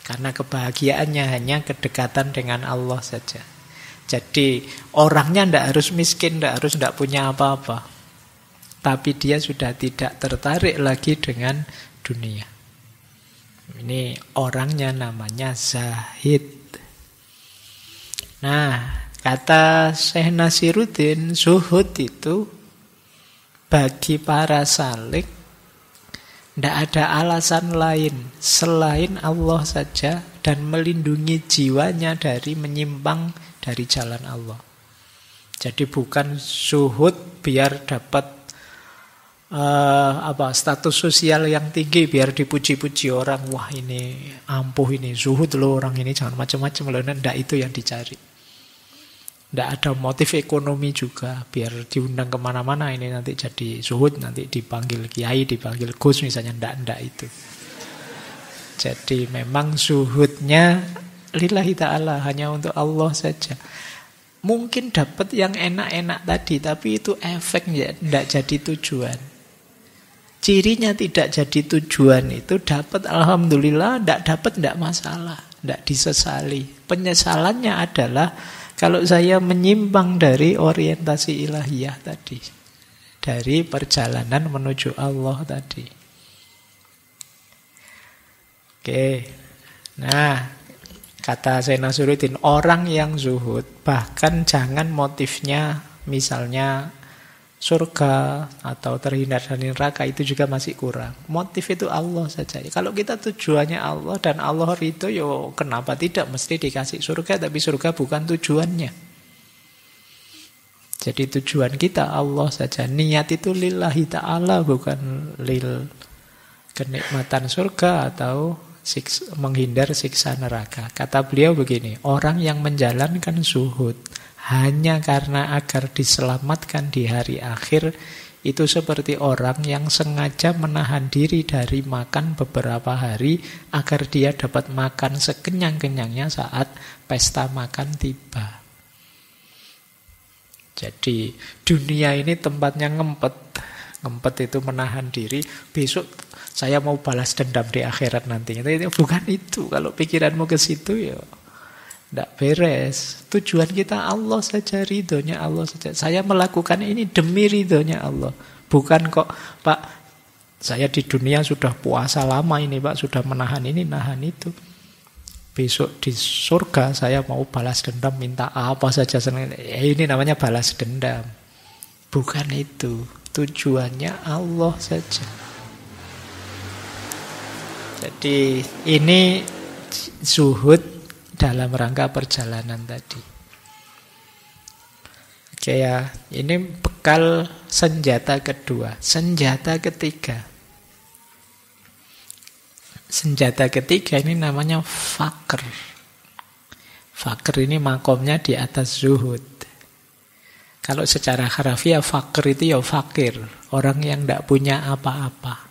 Karena kebahagiaannya hanya kedekatan dengan Allah saja. Jadi orangnya tidak harus miskin, tidak punya apa-apa. Tapi dia sudah tidak tertarik lagi dengan dunia. Ini orangnya namanya zahid. Nah, kata Syekh Nasiruddin, zuhud itu bagi para salik tidak ada alasan lain selain Allah saja dan melindungi jiwanya dari menyimpang dari jalan Allah. Jadi bukan zuhud biar dapat status sosial yang tinggi, biar dipuji-puji orang, wah ini ampuh, ini zuhud loh orang ini, jangan macam-macam loh. Tidak itu yang dicari. Tidak ada motif ekonomi juga, biar diundang kemana-mana ini nanti jadi zuhud, nanti dipanggil kiai, dipanggil gus misalnya. Tidak itu. Jadi memang zuhudnya lillahi ta'ala, hanya untuk Allah saja. Mungkin dapat yang enak-enak tadi, tapi itu efeknya, tidak jadi tujuan. Cirinya tidak jadi tujuan itu dapat alhamdulillah, tidak dapat tidak masalah, tidak disesali. Penyesalannya adalah kalau saya menyimpang dari orientasi ilahiyah tadi, dari perjalanan menuju Allah tadi. Oke, nah kata Syekh Nasiruddin, orang yang zuhud bahkan jangan motifnya misalnya surga atau terhindar dari neraka, itu juga masih kurang. Motif itu Allah saja. Kalau kita tujuannya Allah dan Allah ridho, yo kenapa tidak mesti dikasih surga, tapi surga bukan tujuannya. Jadi tujuan kita Allah saja. Niat itu lillahi ta'ala, bukan lil kenikmatan surga atau menghindar siksa neraka. Kata beliau begini, orang yang menjalankan zuhud hanya karena agar diselamatkan di hari akhir, itu seperti orang yang sengaja menahan diri dari makan beberapa hari agar dia dapat makan sekenyang-kenyangnya saat pesta makan tiba. Jadi dunia ini tempatnya ngempet. Ngempet itu menahan diri, besok saya mau balas dendam di akhirat nantinya. Bukan itu. Kalau pikiranmu ke situ ya tidak beres. Tujuan kita Allah saja, ridhonya Allah saja. Saya melakukan ini demi ridhonya Allah. Bukan kok, Pak, saya di dunia sudah puasa lama ini, Pak, sudah menahan ini, nahan itu. Besok di surga saya mau balas dendam, minta apa saja. Ini namanya balas dendam. Bukan itu. Tujuannya Allah saja. Jadi ini zuhud dalam rangka perjalanan tadi. Oke ya, ini bekal senjata kedua. Senjata ketiga. Senjata ketiga ini namanya fakr. Fakr ini makomnya di atas zuhud. Kalau secara harafiah fakr itu ya fakir, orang yang tidak punya apa-apa.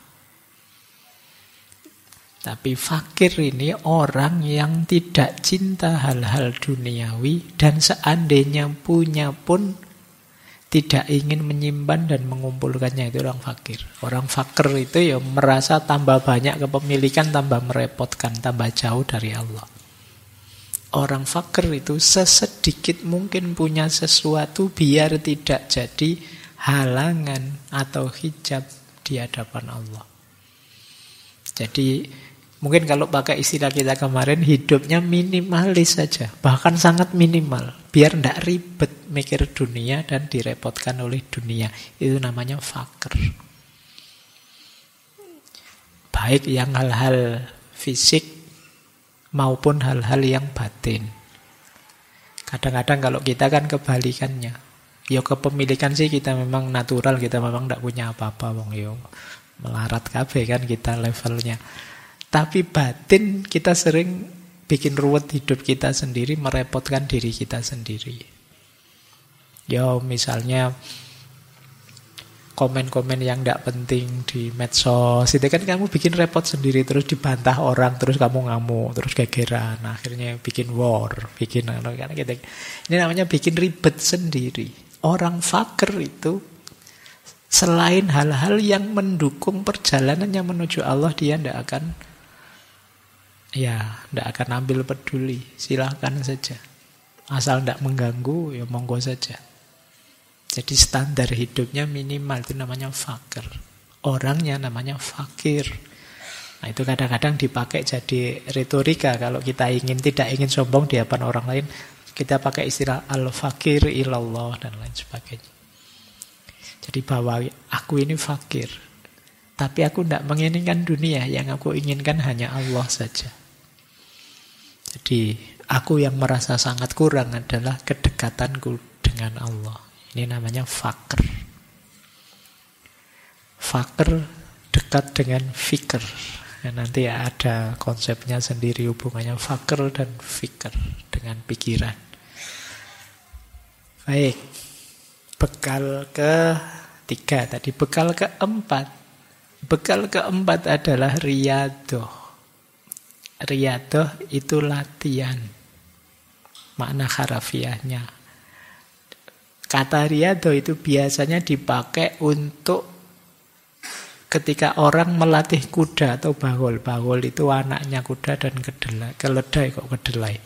Tapi fakir ini orang yang tidak cinta hal-hal duniawi dan seandainya punya pun tidak ingin menyimpan dan mengumpulkannya, itu orang fakir. Orang fakir itu ya merasa tambah banyak kepemilikan, tambah merepotkan, tambah jauh dari Allah. Orang fakir itu sesedikit mungkin punya sesuatu biar tidak jadi halangan atau hijab di hadapan Allah. Jadi mungkin kalau pakai istilah kita kemarin, hidupnya minimalis saja, bahkan sangat minimal, biar tidak ribet mikir dunia dan direpotkan oleh dunia. Itu namanya fakir. Baik yang hal-hal fisik maupun hal-hal yang batin. Kadang-kadang kalau kita kan kebalikannya. Ya kepemilikan sih kita memang natural, kita memang tidak punya apa-apa, wong yo melarat kabeh kan kita levelnya. Tapi batin kita sering bikin ruwet hidup kita sendiri, merepotkan diri kita sendiri. Ya misalnya komen-komen yang tidak penting di medsos, itu kan kamu bikin repot sendiri, terus dibantah orang, terus kamu ngamuk, terus gegeran, akhirnya bikin war, bikin kan gitu. Ini namanya bikin ribet sendiri. Orang fakir itu selain hal-hal yang mendukung perjalanannya menuju Allah, dia tidak akan ya tidak akan ambil peduli. Silahkan saja. Asal tidak mengganggu, ya monggo saja. Jadi standar hidupnya minimal, itu namanya fakir. Orangnya namanya fakir. Nah itu kadang-kadang dipakai jadi retorika. Kalau kita tidak ingin sombong di hadapan orang lain, kita pakai istilah al-fakir ilallah dan lain sebagainya. Jadi bahwa aku ini fakir, tapi aku tidak menginginkan dunia, yang aku inginkan hanya Allah saja. Jadi aku yang merasa sangat kurang adalah kedekatanku dengan Allah. Ini namanya fakir. Fakir dekat dengan fikir. Nanti ada konsepnya sendiri hubungannya fakir dan fikir dengan pikiran. Baik. Bekal ketiga tadi. Bekal keempat. Bekal keempat adalah riyadoh. Riyadoh itu latihan. Makna harafiahnya. Kata riyadoh itu biasanya dipakai untuk ketika orang melatih kuda atau bahul. Bahul itu anaknya kuda dan kedelai. Keledai kok kedelai.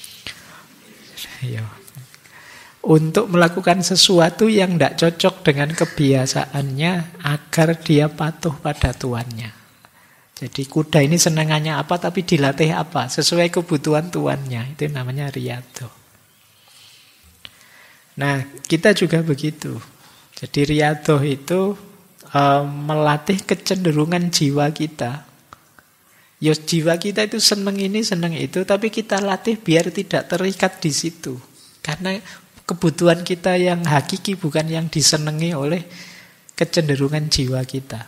Ya. Untuk melakukan sesuatu yang tidak cocok dengan kebiasaannya agar dia patuh pada tuannya. Jadi kuda ini senangannya apa tapi dilatih apa sesuai kebutuhan tuannya. Itu namanya riyadoh. Nah kita juga begitu. Jadi riyadoh itu melatih kecenderungan jiwa kita. Ya jiwa kita itu senang ini senang itu, tapi kita latih biar tidak terikat di situ. Karena kebutuhan kita yang hakiki bukan yang disenangi oleh kecenderungan jiwa kita.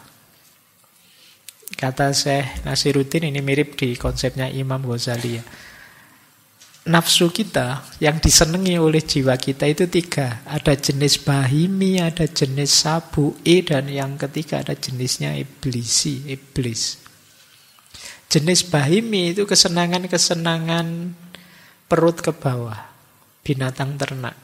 Kata Syekh Nasiruddin, ini mirip di konsepnya Imam Ghazali ya. Nafsu kita yang disenangi oleh jiwa kita itu 3. Ada jenis bahimi, ada jenis sabu'i, dan yang ketiga ada jenisnya iblis. Jenis bahimi itu kesenangan-kesenangan perut ke bawah, binatang ternak.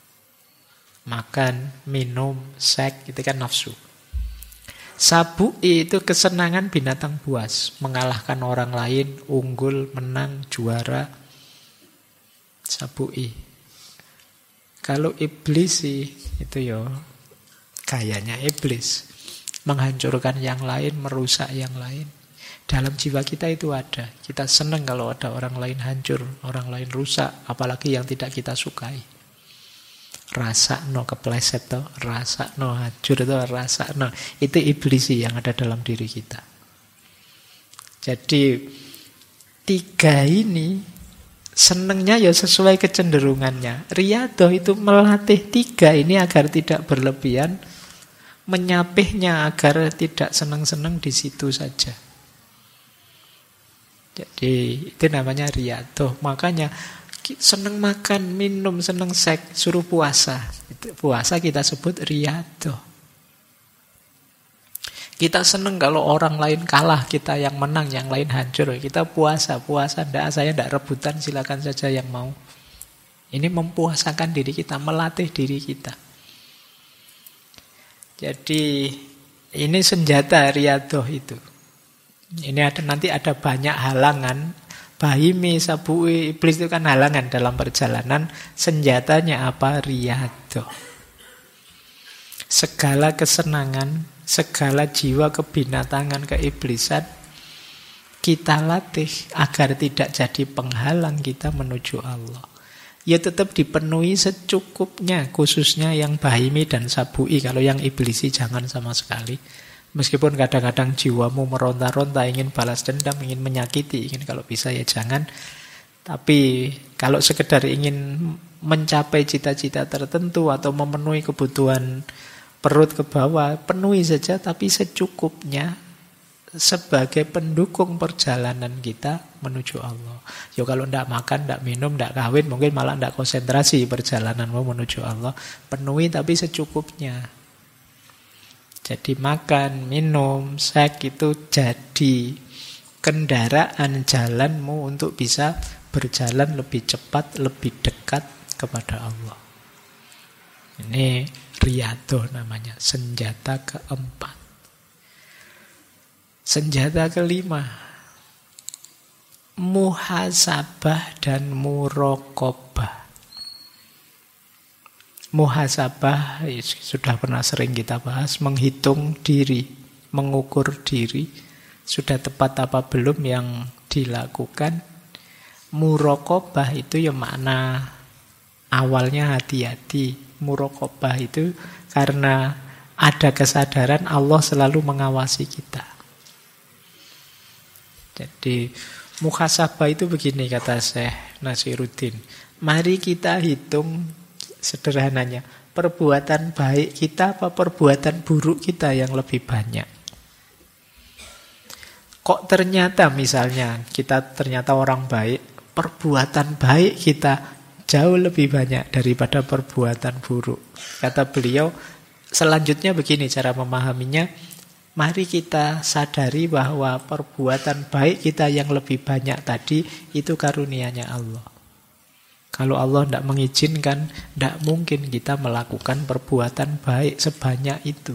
Makan, minum, seks, itu kan nafsu. Sabu'i itu kesenangan binatang buas, mengalahkan orang lain, unggul, menang, juara. Sabu'i. Kalau iblis sih itu ya gayanya iblis, menghancurkan yang lain, merusak yang lain. Dalam jiwa kita itu ada. Kita senang kalau ada orang lain hancur, orang lain rusak, apalagi yang tidak kita sukai. Rasa no kepleset toh, rasa no hancur toh, rasa no. Itu iblis sih yang ada dalam diri kita. Jadi 3 ini senangnya ya sesuai kecenderungannya. Riyadoh itu melatih 3 ini agar tidak berlebihan, menyapihnya agar tidak senang-senang di situ saja. Jadi itu namanya riyadoh. Makanya senang makan, minum, senang seks, suruh puasa. Puasa kita sebut riyadoh. Kita senang kalau orang lain kalah, kita yang menang, yang lain hancur. Kita puasa, saya tidak rebutan, silakan saja yang mau. Ini mempuasakan diri kita, melatih diri kita. Jadi ini senjata riyadoh itu. Ini nanti ada banyak halangan. Bahimi, sabu'i, iblis itu kan halangan dalam perjalanan. Senjatanya apa? Riyadoh. Segala kesenangan, segala jiwa kebinatangan, keiblisan kita latih agar tidak jadi penghalang kita menuju Allah. Ya tetap dipenuhi secukupnya, khususnya yang bahimi dan sabu'i. Kalau yang iblisi jangan sama sekali. Meskipun kadang-kadang jiwamu meronta-ronta, ingin balas dendam, ingin menyakiti, ingin kalau bisa ya jangan. Tapi kalau sekedar ingin mencapai cita-cita tertentu atau memenuhi kebutuhan perut ke bawah, penuhi saja tapi secukupnya sebagai pendukung perjalanan kita menuju Allah. Ya kalau tidak makan, tidak minum, tidak kawin, mungkin malah tidak konsentrasi perjalananmu menuju Allah. Penuhi tapi secukupnya. Jadi makan, minum, seks itu jadi kendaraan jalanmu untuk bisa berjalan lebih cepat, lebih dekat kepada Allah. Ini riyadoh namanya, senjata keempat. Senjata kelima. muhasabah dan muraqabah. Muhasabah sudah pernah sering kita bahas, menghitung diri, mengukur diri, sudah tepat apa belum yang dilakukan. Muraqabah itu ya makna awalnya hati-hati. Muraqabah itu karena ada kesadaran Allah selalu mengawasi kita. Jadi muhasabah itu begini kata Syekh Nasiruddin. Mari kita hitung sederhananya, perbuatan baik kita apa perbuatan buruk kita yang lebih banyak. Kok ternyata misalnya kita ternyata orang baik, perbuatan baik kita jauh lebih banyak daripada perbuatan buruk. Kata beliau, selanjutnya begini cara memahaminya, mari kita sadari bahwa perbuatan baik kita yang lebih banyak tadi itu karunia-Nya Allah. Kalau Allah tidak mengizinkan, tidak mungkin kita melakukan perbuatan baik sebanyak itu.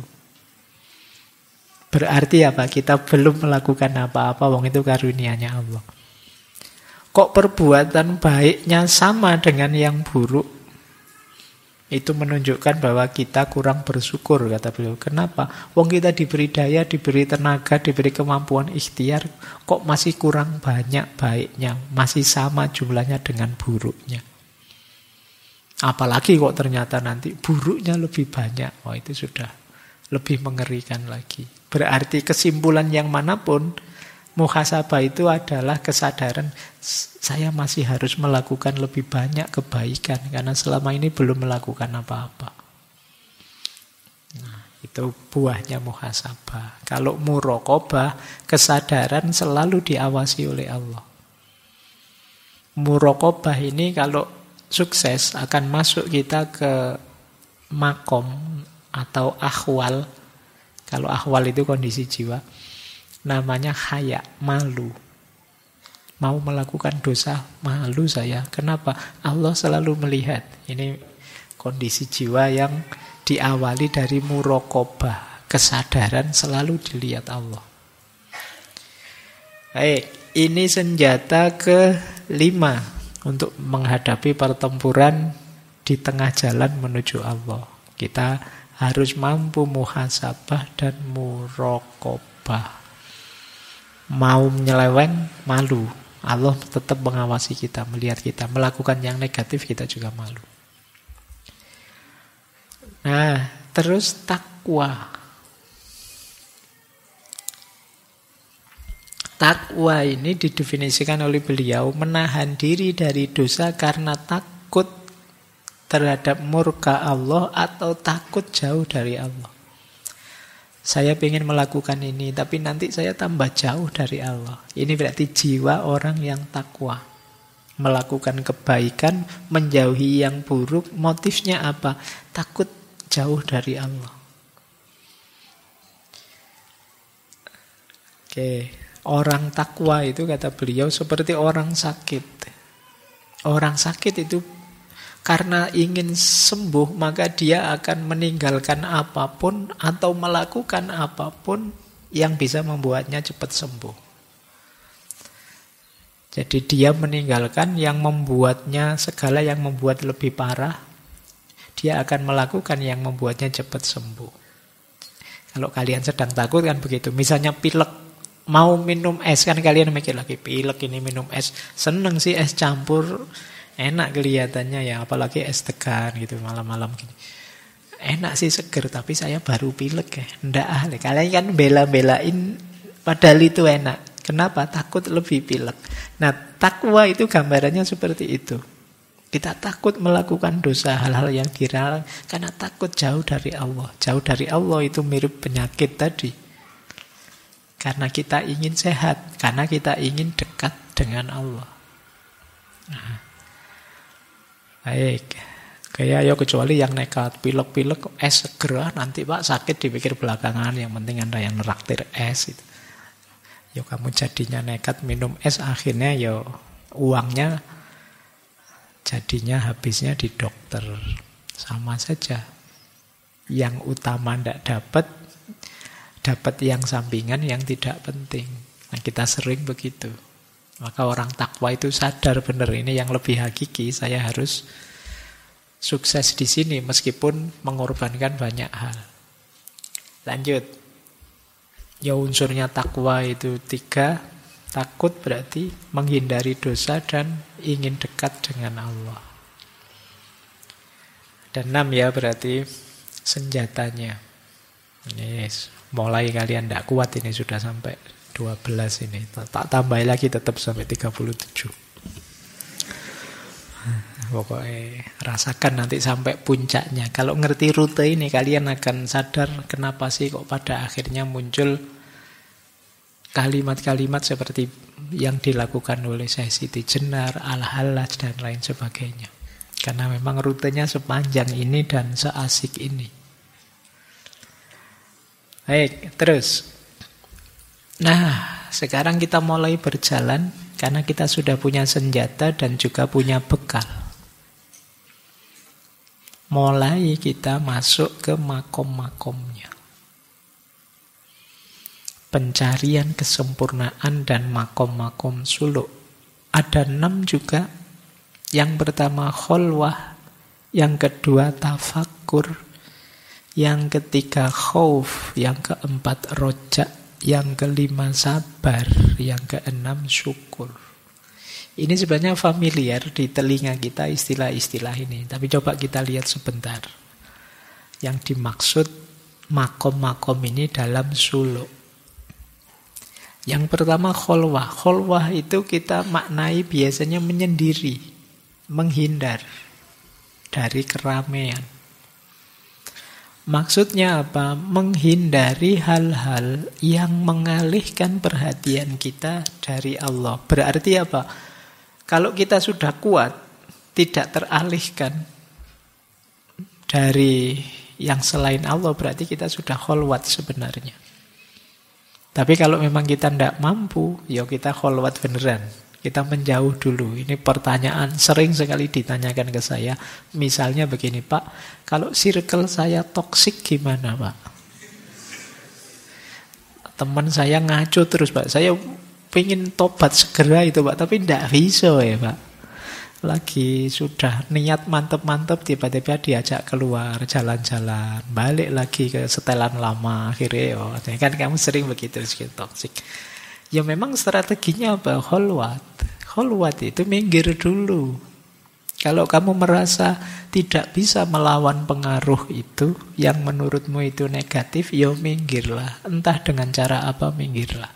Berarti apa? Kita belum melakukan apa-apa, wong itu karunia-Nya Allah. Kok perbuatan baiknya sama dengan yang buruk? Itu menunjukkan bahwa kita kurang bersyukur, kata beliau. Kenapa? Wong kita diberi daya, diberi tenaga, diberi kemampuan ikhtiar, kok masih kurang banyak baiknya, masih sama jumlahnya dengan buruknya. Apalagi kok ternyata nanti buruknya lebih banyak. Wah, itu sudah lebih mengerikan lagi. Berarti kesimpulan yang manapun, muhasabah itu adalah kesadaran saya masih harus melakukan lebih banyak kebaikan karena selama ini belum melakukan apa-apa. Nah, itu buahnya muhasabah. Kalau muraqabah, kesadaran selalu diawasi oleh Allah. Muraqabah ini kalau sukses akan masuk kita ke makom atau ahwal. Kalau ahwal itu kondisi jiwa, namanya haya, malu. Mau melakukan dosa, malu saya. Kenapa? Allah selalu melihat. Ini kondisi jiwa yang diawali dari muraqabah. Kesadaran selalu dilihat Allah. Baik, ini senjata ke-5 untuk menghadapi pertempuran di tengah jalan menuju Allah. Kita harus mampu muhasabah dan muraqabah. Mau menyeleweng, malu. Allah tetap mengawasi kita, melihat kita. Melakukan yang negatif kita juga malu. Nah, terus takwa. Takwa ini didefinisikan oleh beliau menahan diri dari dosa karena takut terhadap murka Allah atau takut jauh dari Allah. Saya ingin melakukan ini, tapi nanti saya tambah jauh dari Allah. Ini berarti jiwa orang yang takwa. Melakukan kebaikan, menjauhi yang buruk. Motifnya apa? Takut jauh dari Allah. Oke, orang takwa itu kata beliau seperti orang sakit. Orang sakit itu karena ingin sembuh, maka dia akan meninggalkan apapun atau melakukan apapun yang bisa membuatnya cepat sembuh. Jadi dia meninggalkan yang membuatnya, segala yang membuat lebih parah, dia akan melakukan yang membuatnya cepat sembuh. Kalau kalian sedang takut kan begitu. Misalnya pilek, mau minum es, kan kalian mikir lagi, pilek ini minum es. Seneng sih es campur, enak kelihatannya ya, apalagi es tegan gitu malam-malam gini. Enak sih, seger, tapi saya baru pilek ya. Ndak ahli. Kalian kan bela-belain padahal itu enak. Kenapa? Takut lebih pilek. Nah, takwa itu gambarannya seperti itu. Kita takut melakukan dosa, hal-hal yang dilarang karena takut jauh dari Allah. Jauh dari Allah itu mirip penyakit tadi. Karena kita ingin sehat, karena kita ingin dekat dengan Allah. Nah, baik. Kayak ayo kecuali yang nekat pilek-pilek es seger nanti Pak sakit dipikir belakangan, yang penting Anda yang neraktir es itu. Yo kamu jadinya nekat minum es, akhirnya yo uangnya jadinya habisnya di dokter. Sama saja. Yang utama ndak dapat yang sampingan yang tidak penting. Nah, kita sering begitu. Maka orang takwa itu sadar benar ini yang lebih hakiki, saya harus sukses di sini meskipun mengorbankan banyak hal. Lanjut. Ya unsurnya takwa itu 3. Takut berarti menghindari dosa dan ingin dekat dengan Allah. Dan 6 ya berarti senjatanya. Yes. Mulai kalian tidak kuat ini sudah sampai 12 ini. Tak tambah lagi tetap sampai 37. Pokoknya rasakan nanti sampai puncaknya. Kalau ngerti rute ini kalian akan sadar kenapa sih kok pada akhirnya muncul kalimat-kalimat seperti yang dilakukan oleh Syekh Siti Jenar, Al-Hallaj dan lain sebagainya. Karena memang rutenya sepanjang ini dan seasik ini. Baik, terus. Nah, sekarang kita mulai berjalan karena kita sudah punya senjata dan juga punya bekal. Mulai kita masuk ke makom-makomnya. Pencarian kesempurnaan dan makom-makom suluk. Ada 6 juga. Yang pertama kholwah, yang kedua tafakkur, yang ketiga khauf, yang keempat roja, yang kelima sabar, yang keenam syukur. Ini sebenarnya familiar di telinga kita istilah-istilah ini. Tapi coba kita lihat sebentar. Yang dimaksud makom-makom ini dalam suluk. Yang pertama kholwah. Kholwah itu kita maknai biasanya menyendiri, menghindar dari keramaian. Maksudnya apa? Menghindari hal-hal yang mengalihkan perhatian kita dari Allah. Berarti apa? Kalau kita sudah kuat, tidak teralihkan dari yang selain Allah, berarti kita sudah kholwat sebenarnya. Tapi kalau memang kita tidak mampu, ya kita kholwat beneran. Kita menjauh dulu. Ini pertanyaan sering sekali ditanyakan ke saya. Misalnya begini, Pak, kalau circle saya toksik gimana, Pak? Teman saya ngaco terus, Pak. Saya pengen tobat segera itu, Pak. Tapi tidak bisa ya, Pak. Lagi sudah niat mantep-mantep, tiba-tiba diajak keluar, jalan-jalan. Balik lagi ke setelan lama. Akhirnya, kan kamu sering begitu, toksik. Ya memang strateginya apa? Kholwat. Kholwat itu minggir dulu. Kalau kamu merasa tidak bisa melawan pengaruh itu, yang menurutmu itu negatif, ya minggirlah. Entah dengan cara apa, minggirlah.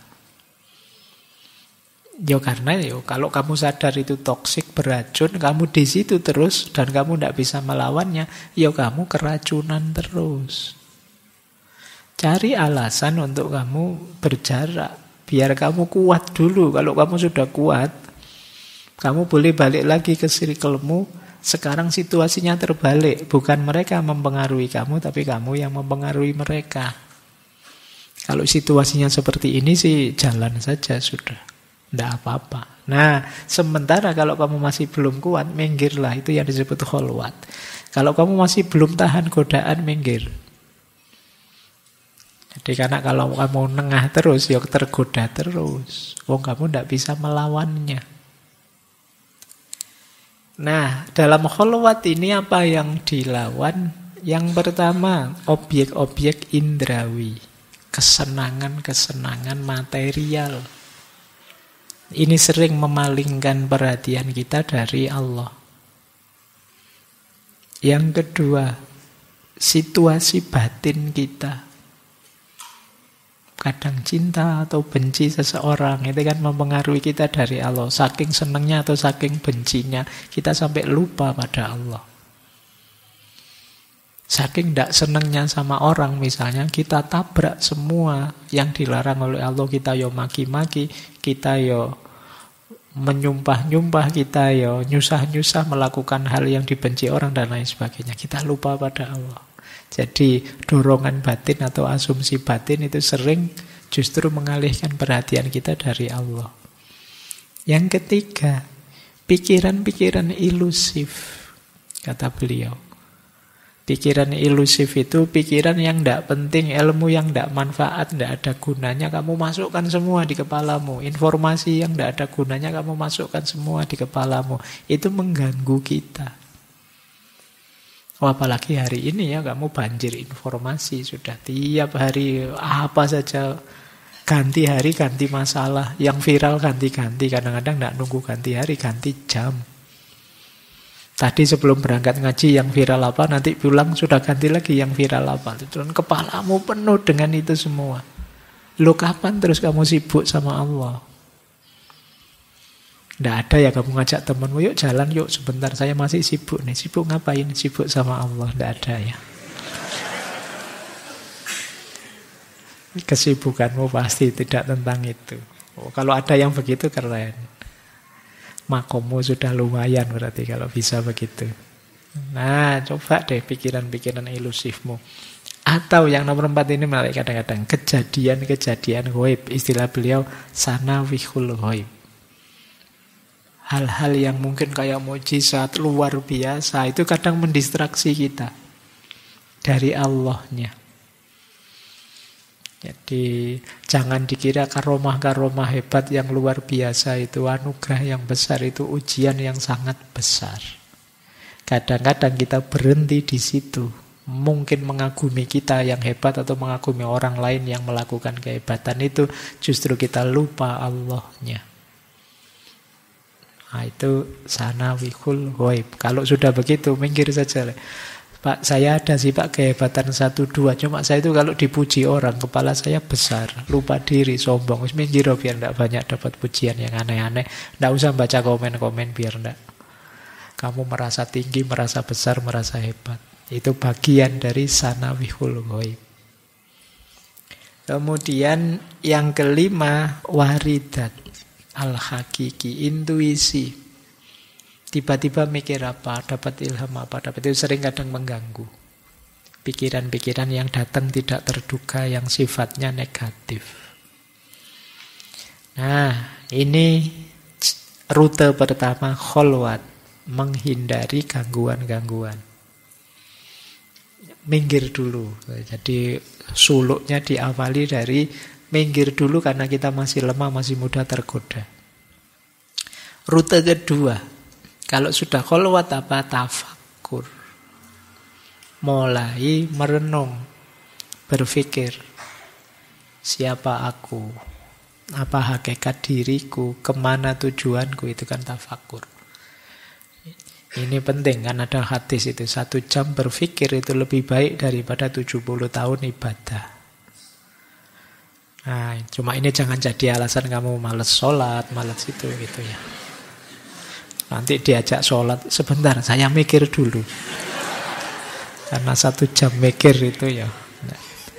Ya karena kalau kamu sadar itu toksik, beracun, kamu di situ terus, dan kamu tidak bisa melawannya, ya kamu keracunan terus. Cari alasan untuk kamu berjarak. Biar kamu kuat dulu. Kalau kamu sudah kuat, kamu boleh balik lagi ke circle-mu. Sekarang situasinya terbalik. Bukan mereka mempengaruhi kamu, tapi kamu yang mempengaruhi mereka. Kalau situasinya seperti ini sih, jalan saja sudah. Tidak apa-apa. Nah, sementara kalau kamu masih belum kuat, minggirlah. Itu yang disebut kholwat. Kalau kamu masih belum tahan godaan, minggir. Jadi karena kalau kamu nengah terus, ya tergoda terus. Kamu tidak bisa melawannya. Nah, dalam kholwat ini apa yang dilawan? Yang pertama, objek-objek indrawi. Kesenangan-kesenangan material. Ini sering memalingkan perhatian kita dari Allah. Yang kedua, situasi batin kita. Kadang cinta atau benci seseorang itu kan mempengaruhi kita dari Allah. Saking senangnya atau saking bencinya kita sampai lupa pada Allah. Saking tidak senangnya sama orang misalnya, kita tabrak semua yang dilarang oleh Allah. Kita maki-maki, kita menyumpah-nyumpah, kita nyusah-nyusah melakukan hal yang dibenci orang dan lain sebagainya. Kita lupa pada Allah. Jadi dorongan batin atau asumsi batin itu sering justru mengalihkan perhatian kita dari Allah. Yang ketiga, pikiran-pikiran ilusif, kata beliau. Pikiran ilusif itu pikiran yang tidak penting, ilmu yang tidak manfaat, tidak ada gunanya, kamu masukkan semua di kepalamu. Informasi yang tidak ada gunanya, kamu masukkan semua di kepalamu. Itu mengganggu kita. Apalagi hari ini ya, kamu banjir informasi. Sudah tiap hari apa saja, ganti hari, ganti masalah. Yang viral ganti-ganti, kadang-kadang tidak nunggu ganti hari, ganti jam. Tadi sebelum berangkat ngaji yang viral apa, nanti pulang sudah ganti lagi yang viral apa. Dan kepalamu penuh dengan itu semua. Lu kapan terus kamu sibuk sama Allah? Tidak ada ya kamu ngajak temanmu, yuk jalan yuk sebentar, saya masih sibuk nih. Sibuk ngapain? Sibuk sama Allah. Tidak ada ya. Kesibukanmu pasti tidak tentang itu. Oh, kalau ada yang begitu keren. Makommu sudah lumayan berarti kalau bisa begitu. Nah, coba deh pikiran-pikiran ilusifmu. Atau yang nomor 4 ini menarik kadang-kadang. Kejadian-kejadian ghaib. Istilah beliau sanawihul ghaib. Hal-hal yang mungkin kayak mukjizat luar biasa. Itu kadang mendistraksi kita dari Allahnya. Jadi jangan dikira karomah-karomah hebat yang luar biasa itu, anugerah yang besar itu, ujian yang sangat besar. Kadang-kadang kita berhenti di situ. Mungkin mengagumi kita yang hebat atau mengagumi orang lain yang melakukan kehebatan itu, justru kita lupa Allahnya. Nah, itu sanawihul ghaib. Kalau sudah begitu, minggir saja. Pak, saya ada sih Pak kehebatan 1-2. Cuma saya itu kalau dipuji orang, kepala saya besar, lupa diri, sombong. Wis minggir biar tidak banyak dapat pujian yang aneh-aneh. Tidak usah baca komen-komen biar tidak. Kamu merasa tinggi, merasa besar, merasa hebat. Itu bagian dari sanawihul ghaib. Kemudian yang kelima, waridat al-hakiki, intuisi. Tiba-tiba mikir apa, dapat ilham apa, dapat itu sering kadang mengganggu. Pikiran-pikiran yang datang tidak terduga, yang sifatnya negatif. Nah, ini rute pertama kholwat, menghindari gangguan-gangguan. Minggir dulu. Jadi suluknya diawali dari minggir dulu karena kita masih lemah, masih mudah tergoda. Rute kedua, kalau sudah kholwat apa? Tafakkur. Mulai merenung, berpikir. Siapa aku? Apa hakikat diriku? Kemana tujuanku? Itu kan tafakkur. Ini penting kan ada hadis itu. 1 jam berpikir itu lebih baik daripada 70 tahun ibadah. Nah, cuma ini jangan jadi alasan kamu malas sholat, malas itu gitu ya. Nanti diajak sholat, sebentar saya mikir dulu. Karena 1 jam mikir itu ya. Nah,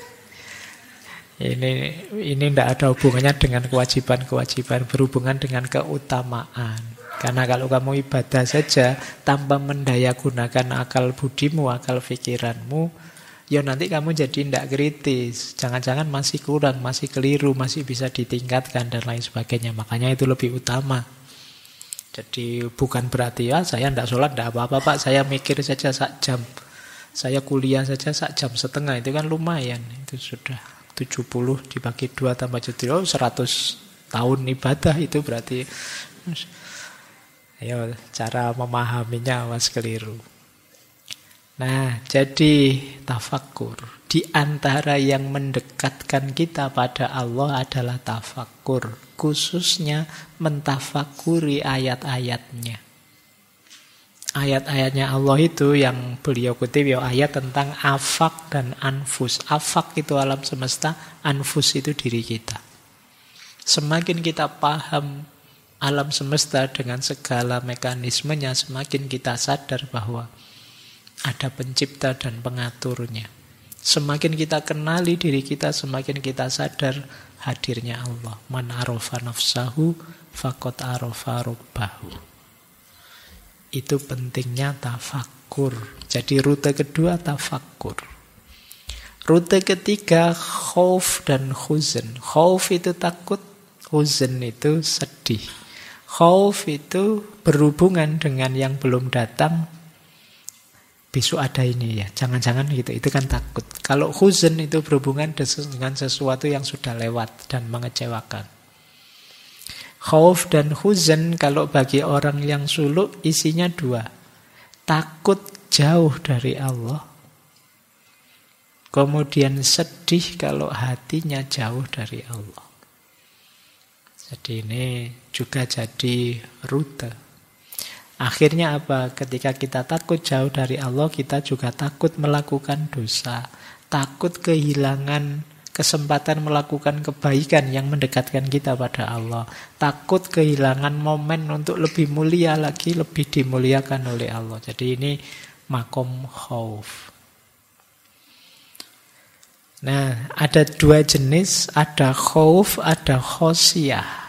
ini tidak ada hubungannya dengan kewajiban-kewajiban, berhubungan dengan keutamaan. Karena kalau kamu ibadah saja tanpa mendaya gunakan akal budimu, akal pikiranmu, ya nanti kamu jadi tidak kritis. Jangan-jangan masih kurang, masih keliru, masih bisa ditingkatkan dan lain sebagainya. Makanya itu lebih utama. Jadi bukan berarti ya saya tidak sholat, tidak apa-apa Pak, saya mikir saja 1 jam. Saya kuliah saja 1,5 jam, itu kan lumayan. Itu sudah 70 dibagi 2 tambah 7, 100 tahun ibadah itu berarti. Ayo cara memahaminya awas keliru. Nah, jadi tafakkur. Di antara yang mendekatkan kita pada Allah adalah tafakkur. Khususnya mentafakuri ayat-ayatnya. Ayat-ayatnya Allah itu yang beliau kutip ya ayat tentang afak dan anfus. Afak itu alam semesta, anfus itu diri kita. Semakin kita paham alam semesta dengan segala mekanismenya, semakin kita sadar bahwa ada pencipta dan pengaturnya. Semakin kita kenali diri kita, semakin kita sadar hadirnya Allah. Man arofa nafsahu faqad arofa rabbahu. Itu pentingnya tafakkur. Jadi rute kedua tafakkur. Rute ketiga khauf dan huzn. Khauf itu takut, huzn itu sedih. Khauf itu berhubungan dengan yang belum datang, besok ada ini ya, jangan-jangan gitu, itu kan takut. Kalau huzn itu berhubungan dengan sesuatu yang sudah lewat dan mengecewakan. Khauf dan huzn kalau bagi orang yang suluk isinya dua. Takut jauh dari Allah, kemudian sedih kalau hatinya jauh dari Allah. Jadi ini juga jadi rute. Akhirnya apa? Ketika kita takut jauh dari Allah, kita juga takut melakukan dosa. Takut kehilangan kesempatan melakukan kebaikan yang mendekatkan kita pada Allah. Takut kehilangan momen untuk lebih mulia lagi, lebih dimuliakan oleh Allah. Jadi ini makom khauf. Nah, ada dua jenis, ada khauf, ada khosyah.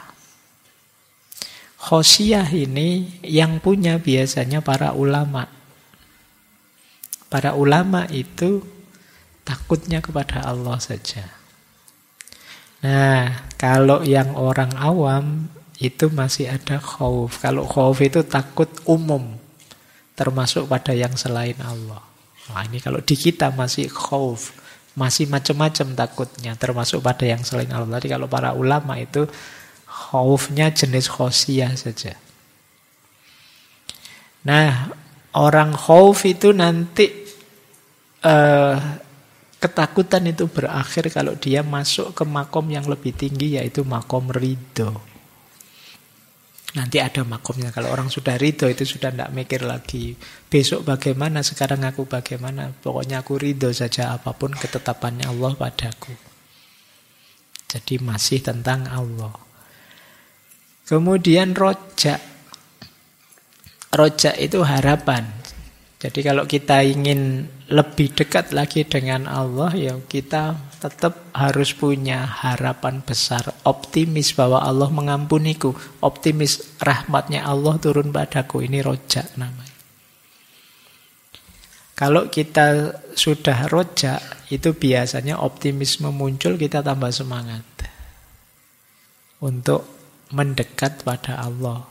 Khosyah ini yang punya biasanya para ulama. Para ulama itu takutnya kepada Allah saja. Nah, kalau yang orang awam itu masih ada khauf. Kalau khauf itu takut umum, termasuk pada yang selain Allah. Nah, ini kalau di kita masih khauf, masih macam-macam takutnya, termasuk pada yang selain Allah. Tadi kalau para ulama itu khaufnya jenis khosyah saja. Nah, orang khauf itu nanti ketakutan itu berakhir kalau dia masuk ke makom yang lebih tinggi, yaitu makom ridho. Nanti ada makomnya. Kalau orang sudah ridho itu sudah tidak mikir lagi besok bagaimana, sekarang aku bagaimana. Pokoknya aku ridho saja apapun ketetapannya Allah padaku. Jadi masih tentang Allah. Kemudian rojak. Rojak itu harapan. Jadi kalau kita ingin lebih dekat lagi dengan Allah, ya kita tetap harus punya harapan besar, optimis bahwa Allah mengampuniku, optimis rahmatnya Allah turun padaku. Ini rojak namanya. Kalau kita sudah rojak, itu biasanya optimisme muncul, kita tambah semangat untuk mendekat pada Allah.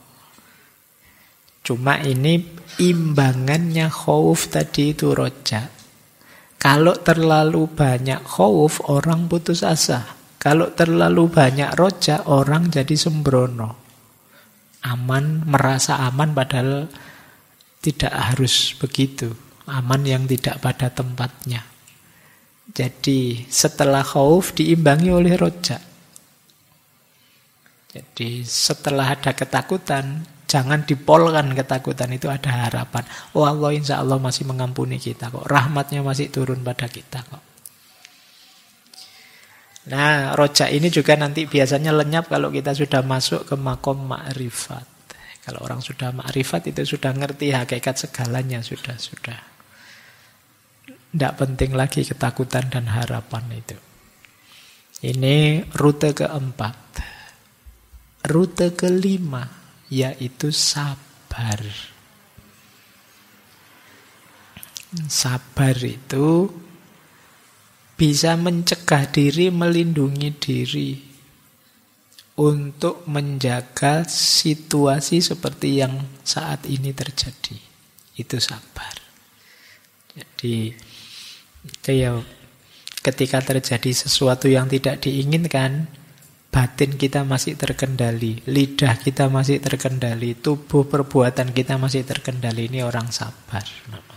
Cuma ini imbangannya khauf tadi itu rojak. Kalau terlalu banyak khauf, orang putus asa. Kalau terlalu banyak rojak, orang jadi sembrono. Aman, merasa aman padahal tidak harus begitu. Aman yang tidak pada tempatnya. Jadi setelah khauf diimbangi oleh rojak. Jadi setelah ada ketakutan, jangan dipolkan ketakutan, itu ada harapan. Oh Allah insya Allah masih mengampuni kita kok. Rahmatnya masih turun pada kita kok. Nah, rojak ini juga nanti biasanya lenyap kalau kita sudah masuk ke makom ma'rifat. Kalau orang sudah ma'rifat itu sudah ngerti hakikat segalanya. Sudah. Tidak penting lagi ketakutan dan harapan itu. Ini rute keempat. Rute kelima, yaitu sabar. Sabar itu bisa mencegah diri, melindungi diri untuk menjaga situasi seperti yang saat ini terjadi. Itu sabar. Jadi ya, ketika terjadi sesuatu yang tidak diinginkan, batin kita masih terkendali, lidah kita masih terkendali, tubuh perbuatan kita masih terkendali. Ini orang sabar namanya.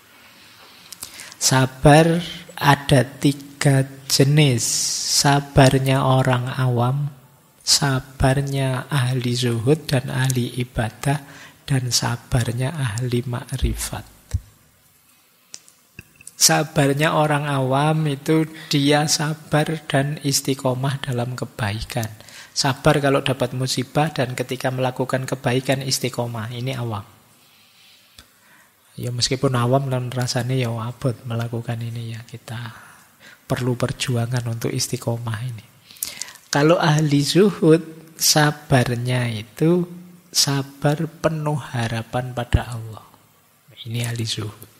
Sabar ada 3 jenis. Sabarnya orang awam, sabarnya ahli zuhud dan ahli ibadah, dan sabarnya ahli makrifat. Sabarnya orang awam itu dia sabar dan istiqomah dalam kebaikan. Sabar kalau dapat musibah dan ketika melakukan kebaikan istiqomah. Ini awam. Ya meskipun awam dan rasanya ya abot melakukan ini ya. Kita perlu perjuangan untuk istiqomah ini. Kalau ahli zuhud, sabarnya itu sabar penuh harapan pada Allah. Ini ahli zuhud.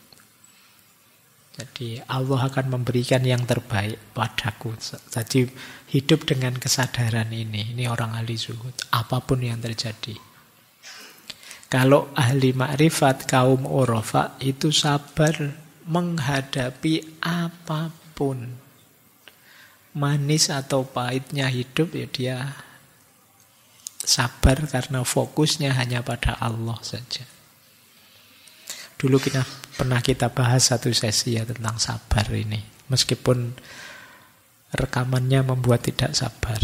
Jadi Allah akan memberikan yang terbaik padaku. Jadi hidup dengan kesadaran ini. Ini orang ahli zuhud. Apapun yang terjadi. Kalau ahli makrifat, kaum urafa itu sabar menghadapi apapun. Manis atau pahitnya hidup ya dia sabar karena fokusnya hanya pada Allah saja. Dulu pernah kita bahas satu sesi ya tentang sabar ini. Meskipun rekamannya membuat tidak sabar.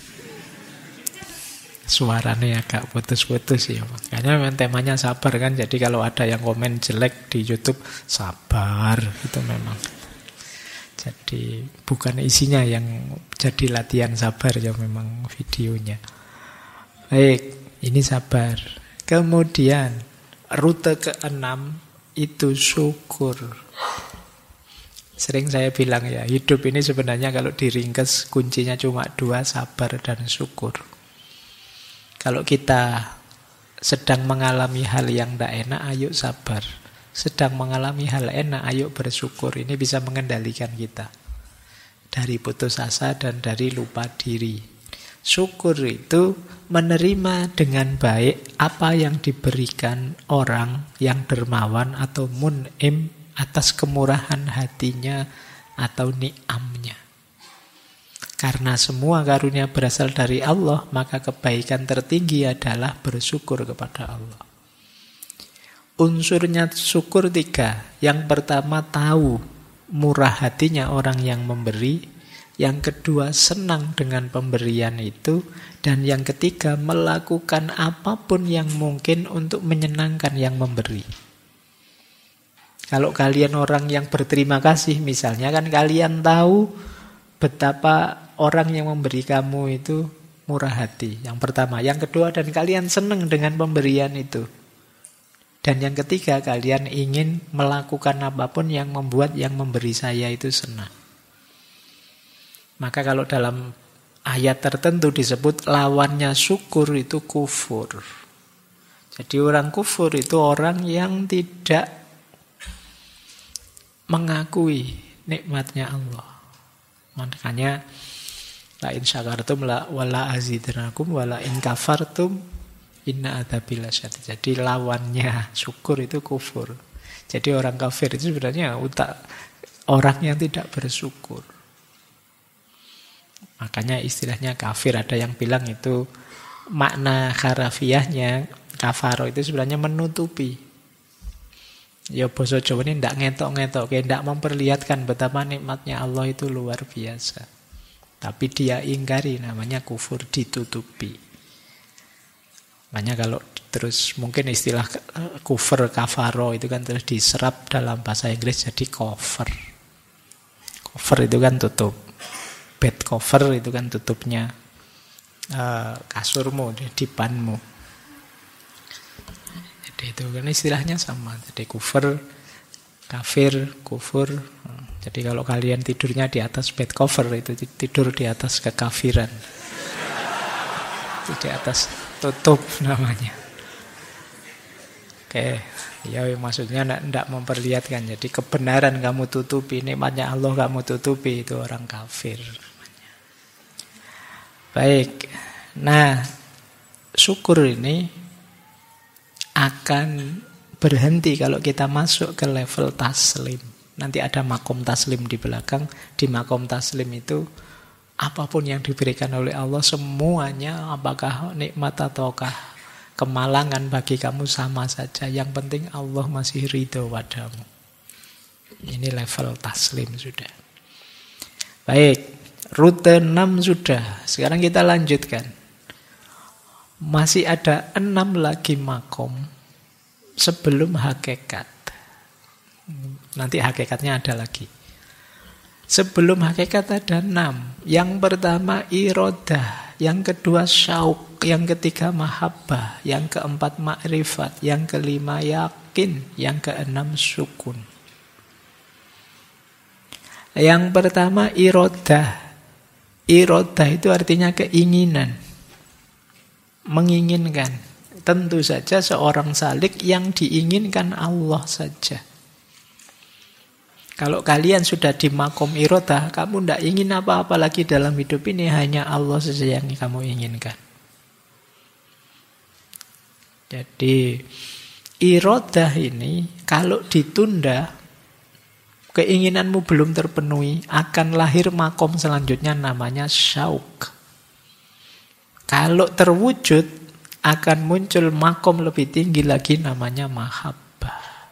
Suaranya agak putus-putus ya. Makanya memang temanya sabar kan. Jadi kalau ada yang komen jelek di YouTube, sabar. Itu memang. Jadi bukan isinya yang jadi latihan sabar ya, memang videonya. Baik, ini sabar. Kemudian rute ke-6 itu syukur. Sering saya bilang ya, hidup ini sebenarnya kalau diringkas kuncinya cuma 2, sabar dan syukur. Kalau kita sedang mengalami hal yang tidak enak, ayo sabar. Sedang mengalami hal enak, ayo bersyukur. Ini bisa mengendalikan kita dari putus asa dan dari lupa diri. Syukur itu menerima dengan baik apa yang diberikan orang yang dermawan atau mun'im atas kemurahan hatinya atau ni'amnya. Karena semua karunia berasal dari Allah, maka kebaikan tertinggi adalah bersyukur kepada Allah. Unsurnya syukur 3. Yang pertama, tahu murah hatinya orang yang memberi. Yang kedua, senang dengan pemberian itu. Dan yang ketiga, melakukan apapun yang mungkin untuk menyenangkan yang memberi. Kalau kalian orang yang berterima kasih misalnya, kan kalian tahu betapa orang yang memberi kamu itu murah hati. Yang pertama. Yang kedua, dan kalian senang dengan pemberian itu. Dan yang ketiga, kalian ingin melakukan apapun yang membuat yang memberi saya itu senang. Maka kalau dalam ayat tertentu disebut lawannya syukur itu kufur. Jadi orang kufur itu orang yang tidak mengakui nikmatnya Allah. Makanya la in syakartum wala azidannakum wala in kafartum inna adzabi lasyadid. Jadi lawannya syukur itu kufur. Jadi orang kafir itu sebenarnya orang yang tidak bersyukur. Makanya istilahnya kafir, ada yang bilang itu makna harafiahnya kafaro itu sebenarnya menutupi. Ya basa Jawa ini tidak ngetok-ngetok, tidak memperlihatkan betapa nikmatnya Allah itu luar biasa. Tapi dia ingkari, namanya kufur, ditutupi. Makanya kalau terus mungkin istilah kufur, kafaro itu kan terus diserap dalam bahasa Inggris jadi cover. Cover itu kan tutup. Bed cover itu kan tutupnya kasurmu, dipanmu. Jadi itu kan istilahnya sama. Jadi kufur, kafir, kufur. Jadi kalau kalian tidurnya di atas bed cover itu tidur di atas kekafiran. Itu di atas tutup namanya. Oke, ya maksudnya tidak memperlihatkan. Jadi kebenaran kamu tutupi, nikmatnya Allah kamu tutupi, itu orang kafir. Baik, nah syukur ini akan berhenti kalau kita masuk ke level taslim. Nanti ada makom taslim di belakang. Di makom taslim itu apapun yang diberikan oleh Allah semuanya, apakah nikmat ataukah kemalangan bagi kamu sama saja. Yang penting Allah masih ridho padamu. Ini level taslim sudah. Baik, rute 6 sudah. Sekarang kita lanjutkan. Masih ada 6 lagi makom sebelum hakikat. Nanti hakikatnya ada lagi. Sebelum hakikat ada 6. Yang pertama irodah, yang kedua syauk, yang ketiga mahabbah, yang keempat makrifat, yang kelima yakin, yang keenam sukun. Yang pertama irodah. Irodah itu artinya keinginan, menginginkan. Tentu saja seorang salik yang diinginkan Allah saja. Kalau kalian sudah di makom irodah, kamu tidak ingin apa-apa lagi dalam hidup ini, hanya Allah saja yang kamu inginkan. Jadi iradah ini kalau ditunda, keinginanmu belum terpenuhi, akan lahir makom selanjutnya namanya syauk. Kalau terwujud, akan muncul makom lebih tinggi lagi namanya mahabbah.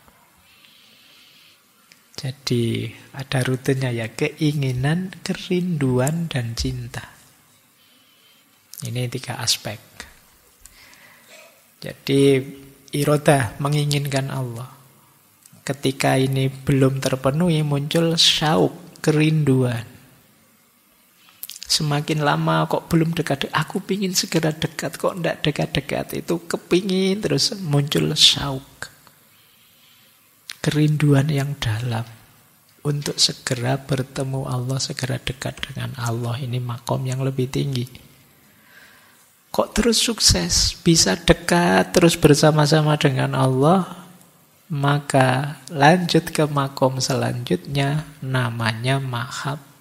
Jadi ada rutenya ya, keinginan, kerinduan, dan cinta. Ini 3 aspek. Jadi iradah menginginkan Allah. Ketika ini belum terpenuhi, muncul syauk, kerinduan. Semakin lama kok belum dekat-dekat, aku pingin segera dekat, kok tidak dekat-dekat. Itu kepingin terus muncul syauk. Kerinduan yang dalam untuk segera bertemu Allah, segera dekat dengan Allah. Ini makom yang lebih tinggi. Kok terus sukses, bisa dekat terus bersama-sama dengan Allah, maka lanjut ke makom selanjutnya namanya mahabbah.